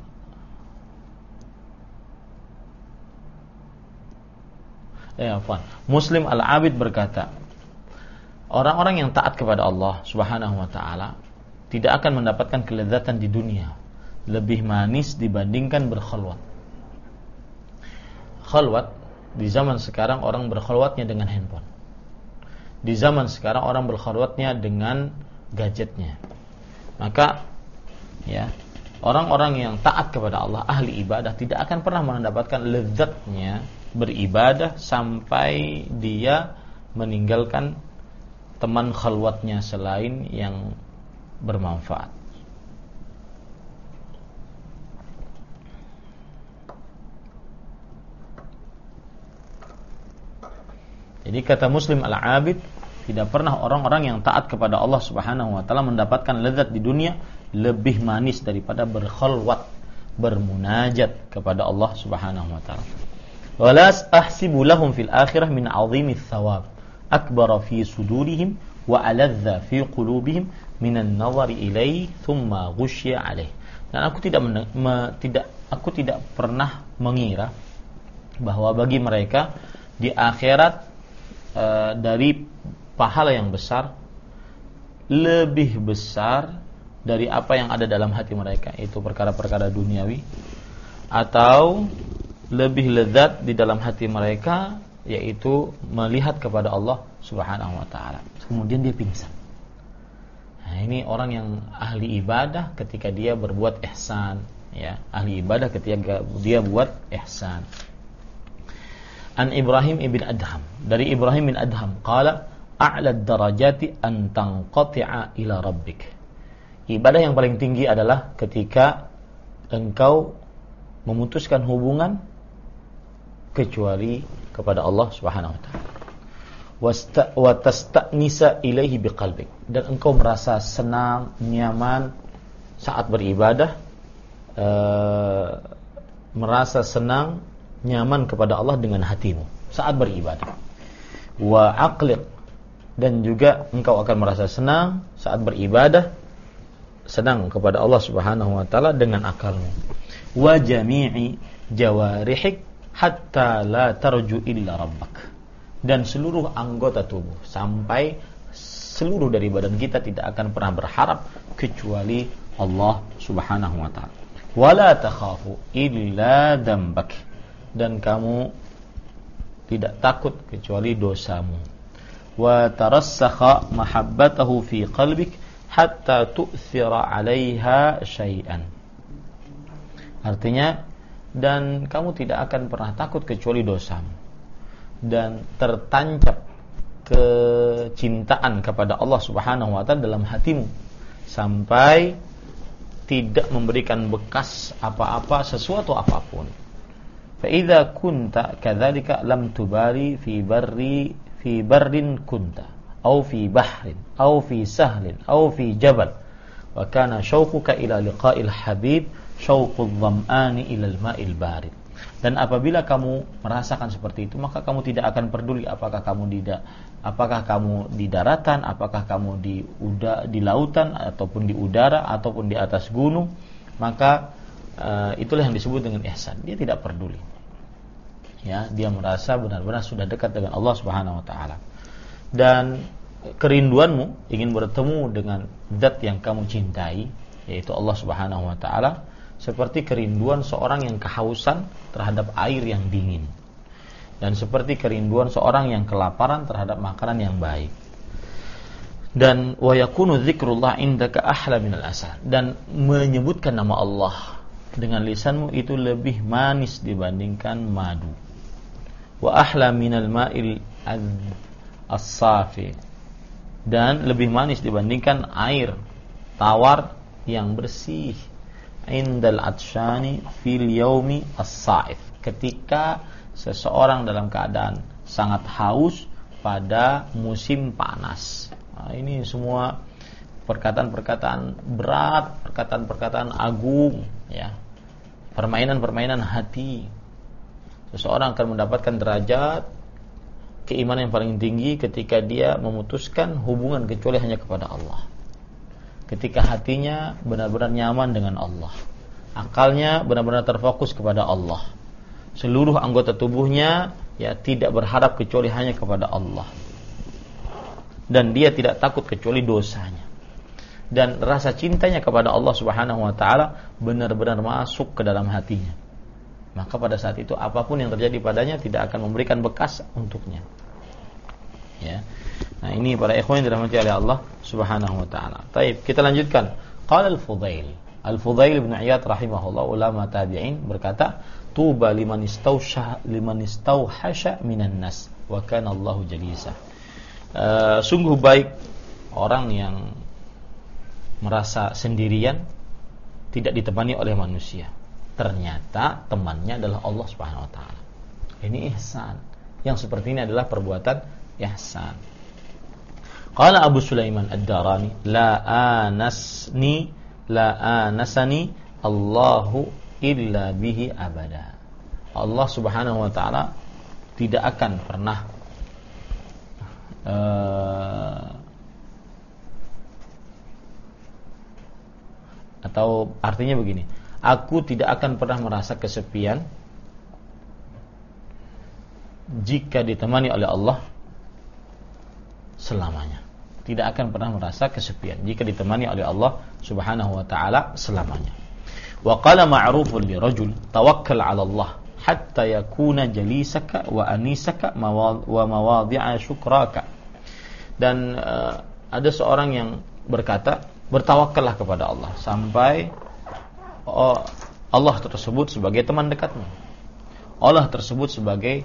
Muslim Al-Abid berkata, orang-orang yang taat kepada Allah Subhanahu wa taala tidak akan mendapatkan kelezatan di dunia lebih manis dibandingkan berkholwat. Kholwat, di zaman sekarang orang berkholwatnya dengan handphone. Di zaman sekarang orang berkholwatnya dengan gadgetnya. Maka ya, orang-orang yang taat kepada Allah, ahli ibadah, tidak akan pernah mendapatkan lezatnya beribadah sampai dia meninggalkan teman khalwatnya selain yang bermanfaat. Jadi kata Muslim Al-Abid, tidak pernah orang-orang yang taat kepada Allah Subhanahu wa taala mendapatkan lezat di dunia lebih manis daripada berkhalwat, bermunajat kepada Allah Subhanahu wa taala. Walas ahsibu lahum fil akhirah min 'azimi tsawab akbar fi sudurihim wa aladza fi qulubihim min an-nazari ilaihi thumma ghusya alaihi. Dan aku tidak pernah mengira bahwa bagi mereka di akhirat dari pahala yang besar lebih besar dari apa yang ada dalam hati mereka, itu perkara-perkara duniawi, atau lebih lezat di dalam hati mereka, yaitu melihat kepada Allah Subhanahu wa taala. Kemudian dia pingsan. Nah, ini orang yang ahli ibadah ketika dia berbuat ihsan, ya, ahli ibadah ketika dia buat ihsan. An Ibrahim ibn Adham, dari Ibrahim bin Adham, qala a'la darajati an tanqati'a ila rabbik. Ibadah yang paling tinggi adalah ketika engkau memutuskan hubungan kecuali kepada Allah Subhanahu wa taala. Wa tastanisa ilaihi biqalbik, dan engkau merasa senang, nyaman saat beribadah, merasa senang, nyaman kepada Allah dengan hatimu saat beribadah. Wa aqliq, dan juga engkau akan merasa senang saat beribadah, senang kepada Allah Subhanahu wa taala dengan akalmu. Wa jami'i jawarihik hatta la tarju illa rabbak, dan seluruh anggota tubuh, sampai seluruh dari badan kita tidak akan pernah berharap kecuali Allah Subhanahu wa taala. Wala takhafu illa dambak, dan kamu tidak takut kecuali dosamu. Wa tarassakha mahabbatahu fi qalbik hatta tu'thira 'alaiha syai'an. Artinya, dan kamu tidak akan pernah takut kecuali dosamu, dan tertancap kecintaan kepada Allah Subhanahu wa taala dalam hatimu sampai tidak memberikan bekas apa-apa, sesuatu apapun. Fa idza kunta kadzalika lam tubari fi barrin kunta aw fi bahrin aw fi sahlin aw fi jabal wa kana syauquka ila liqa'il habib syauqudz dham'ani ila al-ma'il barid. Dan apabila kamu merasakan seperti itu, maka kamu tidak akan peduli apakah kamu di daratan, apakah kamu di lautan, ataupun di udara, ataupun di atas gunung. Maka itulah yang disebut dengan ihsan. Dia tidak peduli. Ya, dia merasa benar-benar sudah dekat dengan Allah Subhanahu wa taala. Dan kerinduanmu ingin bertemu dengan zat yang kamu cintai, yaitu Allah Subhanahu wa taala, seperti kerinduan seorang yang kehausan terhadap air yang dingin, dan seperti kerinduan seorang yang kelaparan terhadap makanan yang baik. Dan wa yakunu dzikrullah indaka ahla minal asal, dan menyebutkan nama Allah dengan lisanmu itu lebih manis dibandingkan madu. Wa ahla minal ma'il as-safi, dan lebih manis dibandingkan air tawar yang bersih. Indal atshani fil yaumi as-sa'if, ketika seseorang dalam keadaan sangat haus pada musim panas. Nah, ini semua perkataan-perkataan berat, perkataan-perkataan agung, ya. Permainan-permainan hati. Seseorang akan mendapatkan derajat keimanan yang paling tinggi ketika dia memutuskan hubungan kecuali hanya kepada Allah. Ketika hatinya benar-benar nyaman dengan Allah, akalnya benar-benar terfokus kepada Allah, seluruh anggota tubuhnya ya tidak berharap kecuali hanya kepada Allah, dan dia tidak takut kecuali dosanya, dan rasa cintanya kepada Allah Subhanahu wa taala benar-benar masuk ke dalam hatinya. Maka pada saat itu apapun yang terjadi padanya tidak akan memberikan bekas untuknya. Ya. Nah, ini para ikhwan yang dirahmati oleh Allah Subhanahu wa taala. Baik, kita lanjutkan. Qala Al-Fudail bin Iyad rahimahullah, ulama tabi'in, berkata, "Tuba liman istauhasha minan nas wa kana Allahu jalisa." Sungguh baik orang yang merasa sendirian, tidak ditemani oleh manusia. Ternyata temannya adalah Allah Subhanahu wa taala. Ini ihsan. Yang seperti ini adalah perbuatan ihsan. Qala Abu Sulaiman Ad-Darani, la anasani Allahu illa bihi abada. Allah Subhanahu wa taala tidak akan pernah atau artinya begini, aku tidak akan pernah merasa kesepian jika ditemani oleh Allah selamanya. tidak akan pernah merasa kesepian jika ditemani oleh Allah Subhanahu wa taala selamanya. Wa qala ma'rufun li rajul tawakkal 'ala Allah hatta yakuna jalisaka wa anisaka wa mawadhi'a syukraka. Dan ada seorang yang berkata, bertawakallah kepada Allah sampai Allah tersebut sebagai teman dekatmu. Allah tersebut sebagai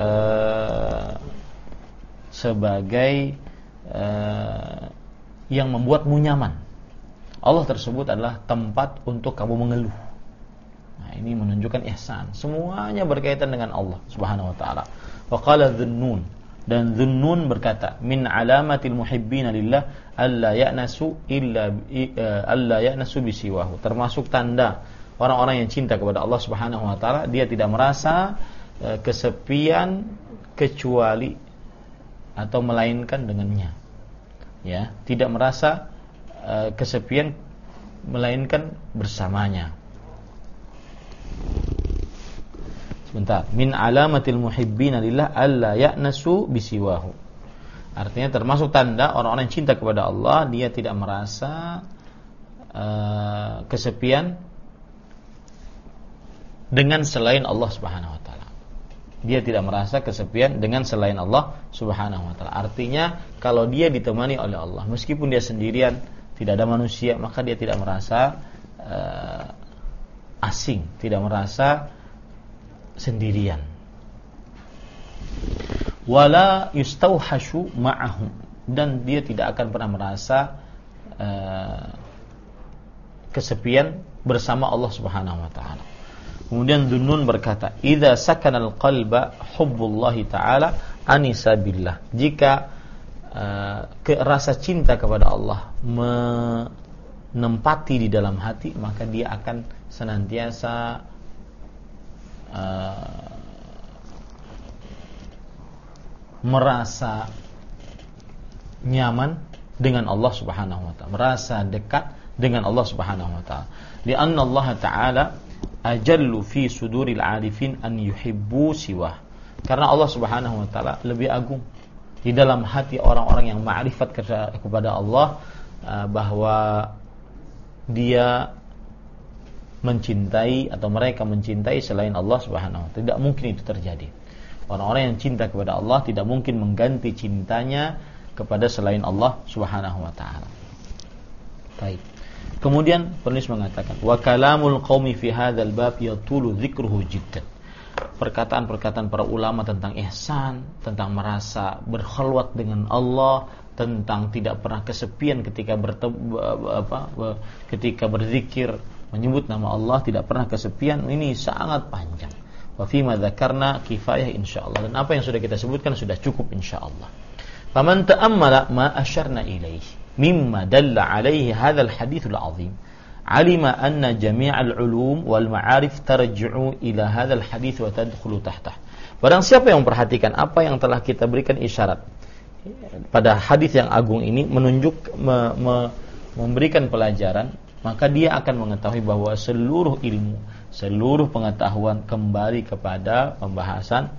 yang membuatmu nyaman. Allah tersebut adalah tempat untuk kamu mengeluh. Nah, ini menunjukkan ihsan. Semuanya berkaitan dengan Allah Subhanahu wa taala. Wa qala Dhunnun, dan Dhunnun berkata, min alamatil muhibbina lillah alla ya'nasu bisiwahu. Termasuk tanda orang-orang yang cinta kepada Allah Subhanahu wa taala, dia tidak merasa kesepian kecuali atau melainkan dengannya. Ya, tidak merasa kesepian melainkan bersamanya. Sebentar. Min alamatil muhibbina lillah alla ya'nasu bisiwahu. Artinya termasuk tanda orang-orang yang cinta kepada Allah, dia tidak merasa kesepian dengan selain Allah Subhanahu wa taala. Dia tidak merasa kesepian dengan selain Allah Subhanahu wa taala. Artinya kalau dia ditemani oleh Allah, meskipun dia sendirian, tidak ada manusia, maka dia tidak merasa asing, tidak merasa sendirian. Wala yustauhashu ma'ahu, dan dia tidak akan pernah merasa kesepian bersama Allah Subhanahu wa taala. Kemudian Dhunnun berkata, idza sakanal qalba hubbullahi ta'ala anisa billah. Jika rasa cinta kepada Allah menempati di dalam hati, maka dia akan senantiasa merasa nyaman dengan Allah Subhanahu wa taala, merasa dekat dengan Allah Subhanahu wa taala. Li'anna Allah Ta'ala ajallu fi suduril arifin an yuhibbu siwah. Karena Allah Subhanahu wa taala lebih agung di dalam hati orang-orang yang ma'rifat kepada Allah, bahwa dia mencintai atau mereka mencintai selain Allah Subhanahu wa taala. Tidak mungkin itu terjadi. Orang-orang yang cinta kepada Allah tidak mungkin mengganti cintanya kepada selain Allah Subhanahu wa taala. Baik. Kemudian penulis mengatakan, wa kalamul qaumi fi hadzal bab yatulu dzikruhu jiddan. Perkataan-perkataan para ulama tentang ihsan, tentang merasa berkhalwat dengan Allah, tentang tidak pernah kesepian ketika ketika berzikir, menyebut nama Allah, tidak pernah kesepian, ini sangat panjang. Wa fi ma dzakarna kifayah insyaallah. Dan apa yang sudah kita sebutkan sudah cukup insyaallah. Faman ta'ammala ma asyarna ilaihi mimma dalla alaihi hadzal haditsul azim alima anna jami'al ulum wal ma'arif tarji'u ila hadzal hadits wa tadkhulu tahtah. Barang siapa yang memperhatikan apa yang telah kita berikan isyarat pada hadis yang agung ini, memberikan pelajaran, maka dia akan mengetahui bahwa seluruh ilmu, seluruh pengetahuan kembali kepada pembahasan,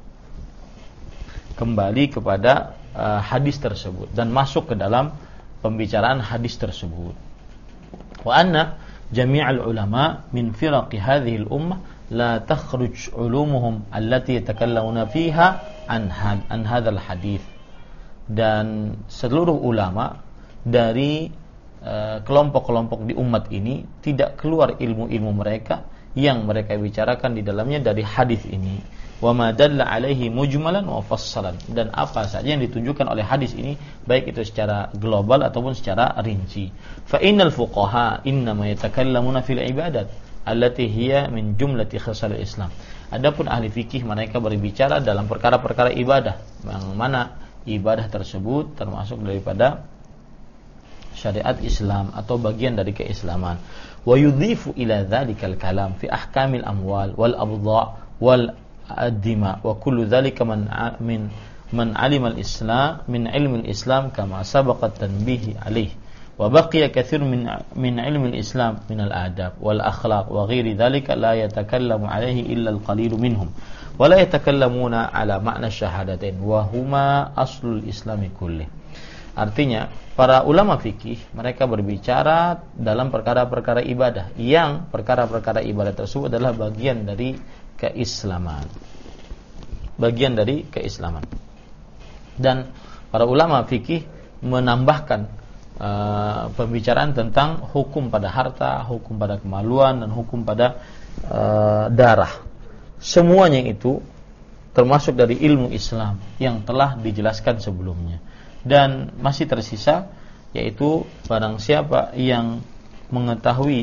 kembali kepada hadis tersebut dan masuk ke dalam pembicaraan hadis tersebut. Wa anna jami'al ulama min firaqi hadhihi al-ummah la takhruj ulumuhum allati yatakallamuna fiha an hadzal hadits. Dan seluruh ulama dari kelompok-kelompok di umat ini tidak keluar ilmu-ilmu mereka yang mereka bicarakan di dalamnya dari hadis ini. Wa ma dalla alaihi mujmalan wa fassalan, dan apa saja yang ditunjukkan oleh hadis ini, baik itu secara global ataupun secara rinci. Fa innal fuqaha innama yatakallamuna fil ibadat allati hiya min jumlati khisal Islam. Adapun ahli fikih, mereka berbicara dalam perkara-perkara ibadah, yang mana ibadah tersebut termasuk daripada syariat Islam atau bagian dari keislaman. Wa yudhifu ila dzalikal kalam fi ahkamil amwal wal abdha wal ad-dima wa kullu dzalika man alima al-islam min ilmi al-islam kama sabaqa tanbih alayh wa baqiya kathir min ilmi al-islam min al-adab wal akhlaq wa ghairi dzalika la yatakallamu alayhi illa al-qalil minhum wa la yatakallamuna ala ma'na syahadatain wa huma aslul islami kullih. Artinya para ulama fikih mereka berbicara dalam perkara-perkara ibadah, yang perkara-perkara ibadah tersebut adalah bagian dari keislaman. Bagian dari keislaman. Dan para ulama fikih menambahkan pembicaraan tentang hukum pada harta, hukum pada kemaluan, dan hukum pada darah. Semuanya itu termasuk dari ilmu Islam yang telah dijelaskan sebelumnya. Dan masih tersisa, yaitu barang siapa yang mengetahui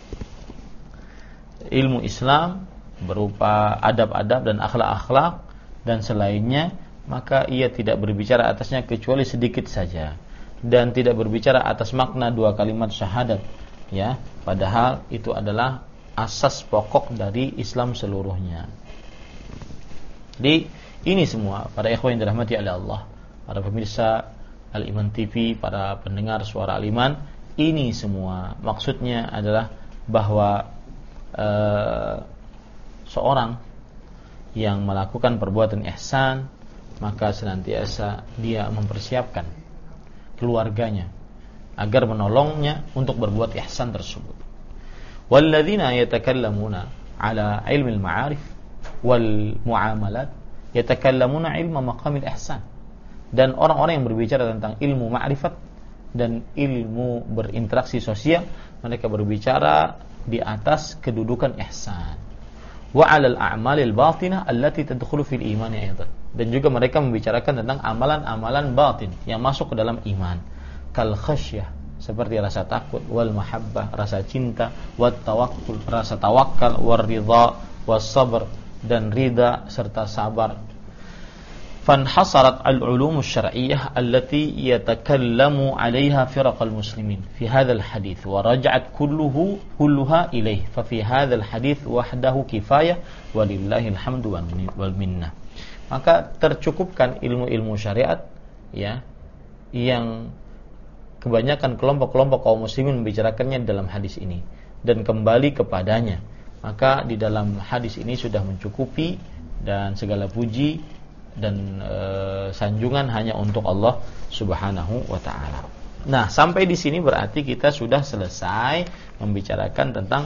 ilmu Islam berupa adab-adab dan akhlak-akhlak dan selainnya, maka ia tidak berbicara atasnya kecuali sedikit saja, dan tidak berbicara atas makna dua kalimat syahadat, ya, padahal itu adalah asas pokok dari Islam seluruhnya. Jadi ini semua para ikhwan yang dirahmati oleh Allah, para pemirsa Al-Iman TV, para pendengar suara Al-Iman, ini semua maksudnya adalah bahwa seorang yang melakukan perbuatan ihsan, maka senantiasa dia mempersiapkan keluarganya agar menolongnya untuk berbuat ihsan tersebut. Walladzina yatakallamuna ala ilmil ma'arif wal muamalat yatakallamuna ilma maqamil ihsan. Dan orang-orang yang berbicara tentang ilmu ma'rifat dan ilmu berinteraksi sosial, mereka berbicara di atas kedudukan ihsan. Wa 'alal a'malil batinah allati tadkhulu fil iman aidan. Dan juga mereka membicarakan tentang amalan-amalan batin yang masuk ke dalam iman. Kal khasyah, seperti rasa takut, wal mahabbah, rasa cinta, wat tawakkul, rasa tawakal, war ridha, was sabr, dan ridha serta sabar. فانحصرت العلوم الشرعية التي يتكلم عليها فرق المسلمين في هذا الحديث ورجعت كلها إليه ففي هذا الحديث وحده كفاية ولله الحمد والمنة. Maka tercukupkan ilmu-ilmu syariat, ya, yang kebanyakan kelompok-kelompok kaum muslimin membicarakannya dalam hadis ini dan kembali kepadanya. Maka di dalam hadis ini sudah mencukupi, dan segala puji dan sanjungan hanya untuk Allah Subhanahu wa taala. Nah, sampai di sini berarti kita sudah selesai membicarakan tentang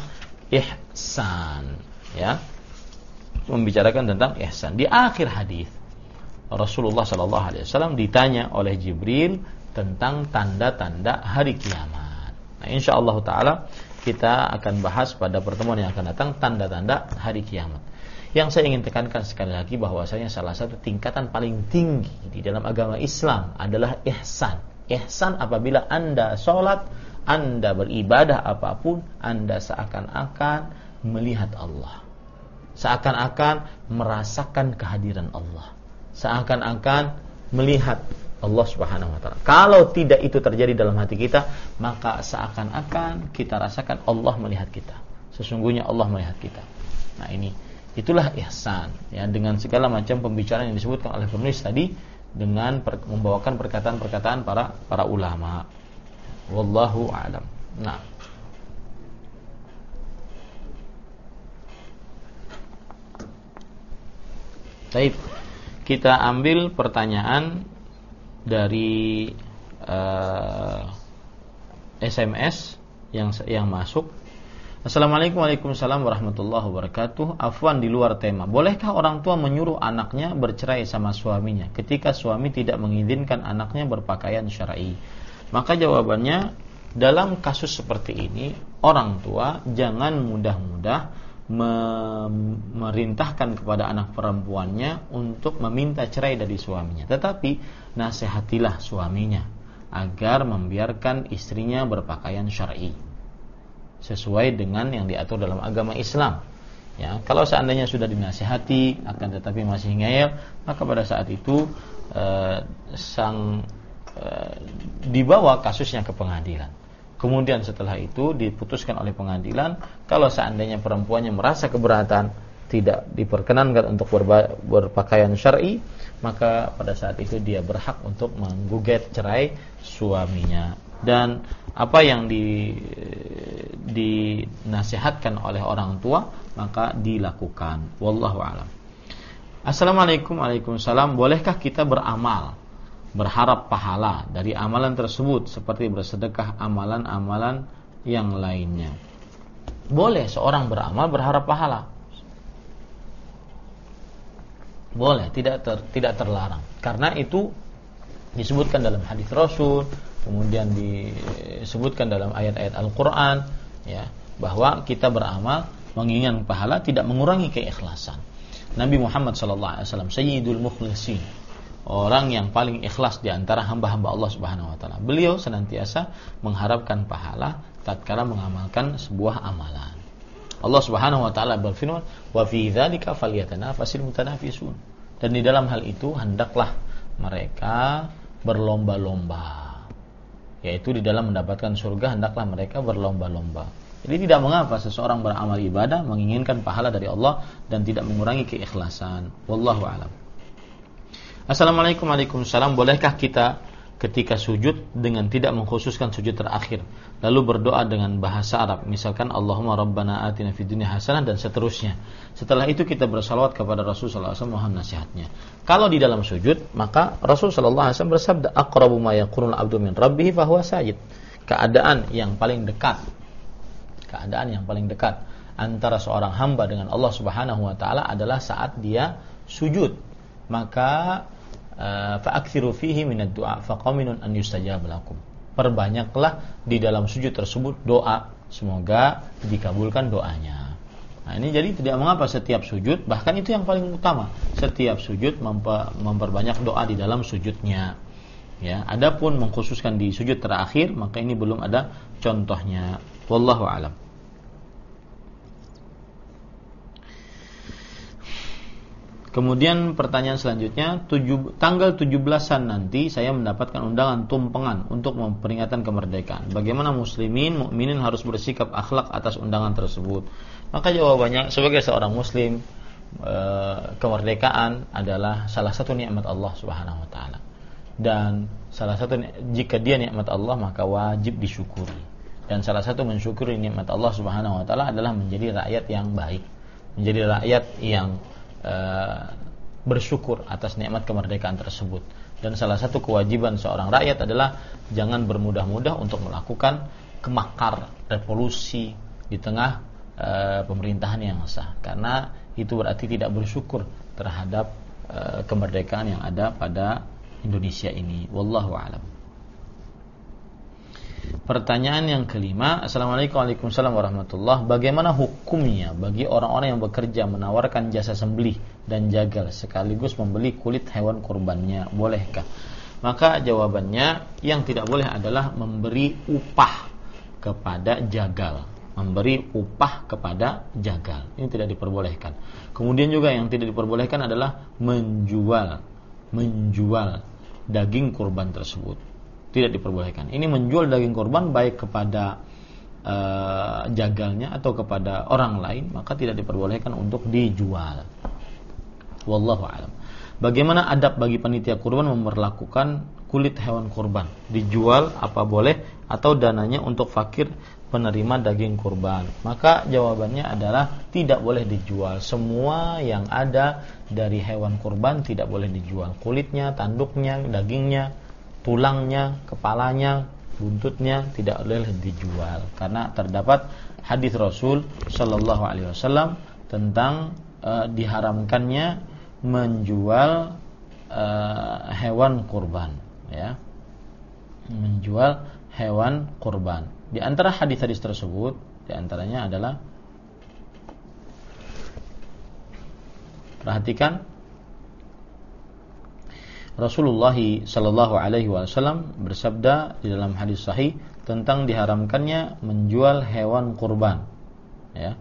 ihsan, ya. Membicarakan tentang ihsan. Di akhir hadis Rasulullah sallallahu alaihi wasallam ditanya oleh Jibril tentang tanda-tanda hari kiamat. Nah, insyaallah taala kita akan bahas pada pertemuan yang akan datang tanda-tanda hari kiamat. Yang saya ingin tekankan sekali lagi bahwasanya salah satu tingkatan paling tinggi di dalam agama Islam adalah ihsan. Ihsan apabila Anda sholat, Anda beribadah apapun, Anda seakan-akan melihat Allah, seakan-akan merasakan kehadiran Allah, seakan-akan melihat Allah Subhanahu wa taala. Kalau tidak itu terjadi dalam hati kita, maka seakan-akan kita rasakan Allah melihat kita. Sesungguhnya Allah melihat kita. Nah, itulah ihsan, ya, dengan segala macam pembicaraan yang disebutkan oleh penulis tadi, dengan membawakan perkataan-perkataan para ulama. Wallahu a'lam. Nah, baik, kita ambil pertanyaan dari SMS yang masuk. Assalamualaikum Waalaikumsalam warahmatullahi wabarakatuh. Afwan, di luar tema, bolehkah orang tua menyuruh anaknya bercerai sama suaminya ketika suami tidak mengizinkan anaknya berpakaian syar'i? Maka jawabannya, dalam kasus seperti ini, orang tua jangan mudah-mudah memerintahkan kepada anak perempuannya untuk meminta cerai dari suaminya. Tetapi nasihatilah suaminya agar membiarkan istrinya berpakaian syar'i sesuai dengan yang diatur dalam agama Islam. Ya, kalau seandainya sudah dinasihati akan tetapi masih ngeyel, maka pada saat itu dibawa kasusnya ke pengadilan. Kemudian setelah itu diputuskan oleh pengadilan, kalau seandainya perempuannya merasa keberatan, tidak diperkenankan untuk berpakaian syar'i, maka pada saat itu dia berhak untuk menggugat cerai suaminya. Dan apa yang dinasihatkan oleh orang tua maka dilakukan. Wallahu a'lam. Assalamualaikum. Waalaikumsalam. Bolehkah kita beramal berharap pahala dari amalan tersebut seperti bersedekah, amalan-amalan yang lainnya. Boleh seorang beramal berharap pahala. Boleh, tidak terlarang. Karena itu disebutkan dalam hadis Rasul, kemudian disebutkan dalam ayat-ayat Al-Qur'an, ya, bahwa kita beramal menginginkan pahala tidak mengurangi keikhlasan. Nabi Muhammad SAW Sayyidul Mukhlisin, orang yang paling ikhlas di antara hamba-hamba Allah Subhanahu wa taala. Beliau senantiasa mengharapkan pahala tatkala mengamalkan sebuah amalan. Allah Subhanahu wa taala berfirman, "Wa fi dzalika falyatanafasil mutanafisun." Dan di dalam hal itu hendaklah mereka berlomba-lomba. Yaitu di dalam mendapatkan surga hendaklah mereka berlomba-lomba. Jadi tidak mengapa seseorang beramal ibadah menginginkan pahala dari Allah dan tidak mengurangi keikhlasan. Wallahu a'lam. Assalamualaikum warahmatullahi wabarakatuh. Bolehkah kita ketika sujud dengan tidak mengkhususkan sujud terakhir, lalu berdoa dengan bahasa Arab, misalkan Allahumma rabbana atina fid dunya hasanah dan seterusnya. Setelah itu kita bersalawat kepada Rasulullah SAW, mohon nasihatnya. Kalau di dalam sujud, maka Rasulullah SAW bersabda, aqrabu ma yakunul abdu min rabbih fahuwa sajid. Keadaan yang paling dekat antara seorang hamba dengan Allah Subhanahu wa taala adalah saat dia sujud. Maka fa'akthiru fihi minad du'a faqaminun an yustajab lakum. Perbanyaklah di dalam sujud tersebut doa, semoga dikabulkan doanya. Nah, ini jadi tidak mengapa setiap sujud, bahkan itu yang paling utama, setiap sujud memperbanyak doa di dalam sujudnya. Ya, adapun mengkhususkan di sujud terakhir, maka ini belum ada contohnya. Wallahu a'lam. Kemudian pertanyaan selanjutnya, tanggal 17-an nanti saya mendapatkan undangan tumpengan untuk memperingatan kemerdekaan. Bagaimana mukminin harus bersikap akhlak atas undangan tersebut? Maka jawabannya, sebagai seorang muslim, kemerdekaan adalah salah satu nikmat Allah Subhanahu wa taala. Dan jika dia nikmat Allah, maka wajib disyukuri. Dan salah satu mensyukuri nikmat Allah Subhanahu wa taala adalah menjadi rakyat yang baik, menjadi rakyat yang bersyukur atas nikmat kemerdekaan tersebut. Dan salah satu kewajiban seorang rakyat adalah jangan bermudah-mudah untuk melakukan kemakar, revolusi di tengah pemerintahan yang sah, karena itu berarti tidak bersyukur terhadap kemerdekaan yang ada pada Indonesia ini. Wallahu a'lam. Pertanyaan yang kelima, Assalamualaikum warahmatullahi wabarakatuh. Bagaimana hukumnya bagi orang-orang yang bekerja menawarkan jasa sembelih dan jagal sekaligus membeli kulit hewan kurbannya, bolehkah? Maka jawabannya, yang tidak boleh adalah memberi upah kepada jagal. Memberi upah kepada jagal, ini tidak diperbolehkan. Kemudian juga yang tidak diperbolehkan adalah menjual daging kurban tersebut. Tidak diperbolehkan. Ini menjual daging kurban baik kepada jagalnya atau kepada orang lain, maka tidak diperbolehkan untuk dijual. Wallahu a'lam. Bagaimana adab bagi panitia kurban memperlakukan kulit hewan kurban? Dijual apa boleh, atau dananya untuk fakir penerima daging kurban? Maka jawabannya adalah tidak boleh dijual. Semua yang ada dari hewan kurban tidak boleh dijual. Kulitnya, tanduknya, dagingnya, tulangnya, kepalanya, buntutnya tidak boleh dijual, karena terdapat hadis Rasul Shallallahu Alaihi Wasallam tentang diharamkannya menjual hewan kurban, ya, menjual hewan kurban. Di antara hadis-hadis tersebut, di antaranya adalah, perhatikan, Rasulullah sallallahu alaihi wasallam bersabda di dalam hadis sahih tentang diharamkannya menjual hewan kurban, ya.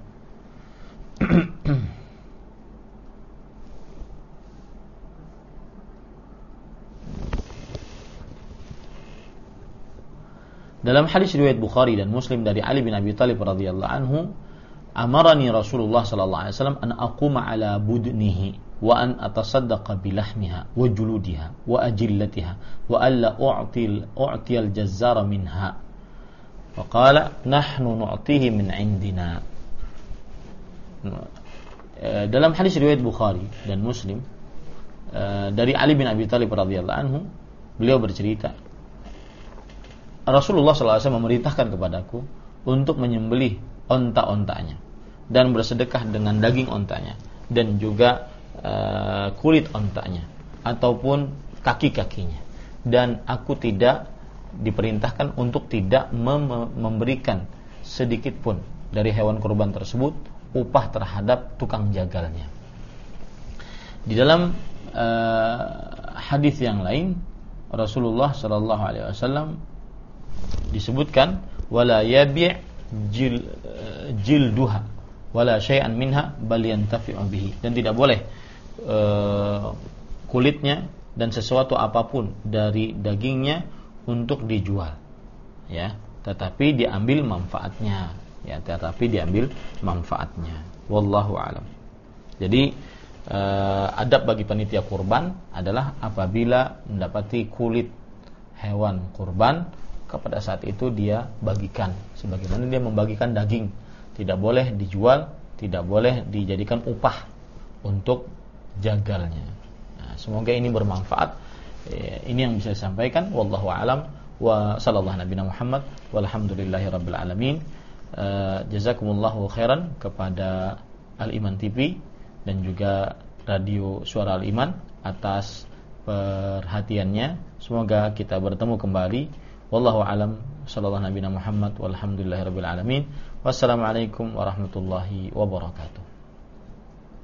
Dalam hadis riwayat Bukhari dan Muslim dari Ali bin Abi Thalib radhiyallahu anhu, amarani Rasulullah sallallahu alaihi wasallam an aquma ala budnihi wa an atasaddaqa bilahmiha wa juludiha wa ajillatiha wa alla u'ti al-jazzara minha wa qala nahnu nu'tihi min indina. Dalam hadis riwayat Bukhari dan Muslim dari Ali bin Abi Thalib radhiyallahu anhu, Beliau bercerita, Rasulullah SAW memerintahkan kepadaku untuk menyembelih onta-ontanya dan bersedekah dengan daging ontanya dan juga kulit ontanya ataupun kaki-kakinya, dan aku tidak diperintahkan untuk tidak memberikan sedikit pun dari hewan kurban tersebut upah terhadap tukang jagalnya. Di dalam hadis yang lain Rasulullah SAW disebutkan wala yabi' jilduha wala syai'an minha bal yantafi'u bihi, dan tidak boleh kulitnya dan sesuatu apapun dari dagingnya untuk dijual, ya, tetapi diambil manfaatnya, ya, wallahu alam. Jadi adab bagi panitia kurban adalah apabila mendapati kulit hewan kurban, pada saat itu dia bagikan sebagaimana dia membagikan daging, tidak boleh dijual, tidak boleh dijadikan upah untuk jagalnya. Nah, semoga ini bermanfaat. Ini yang bisa saya sampaikan, wallahu alam, wa sallallahu nabiyana Muhammad walhamdulillahi rabbil alamin. Jazakumullahu khairan kepada Al-Iman TV dan juga Radio Suara Al-Iman atas perhatiannya. Semoga kita bertemu kembali. Wallahu alam, sallallahu nabiyana Muhammad walhamdulillahi rabbil alamin. Wassalamualaikum warahmatullahi wabarakatuh.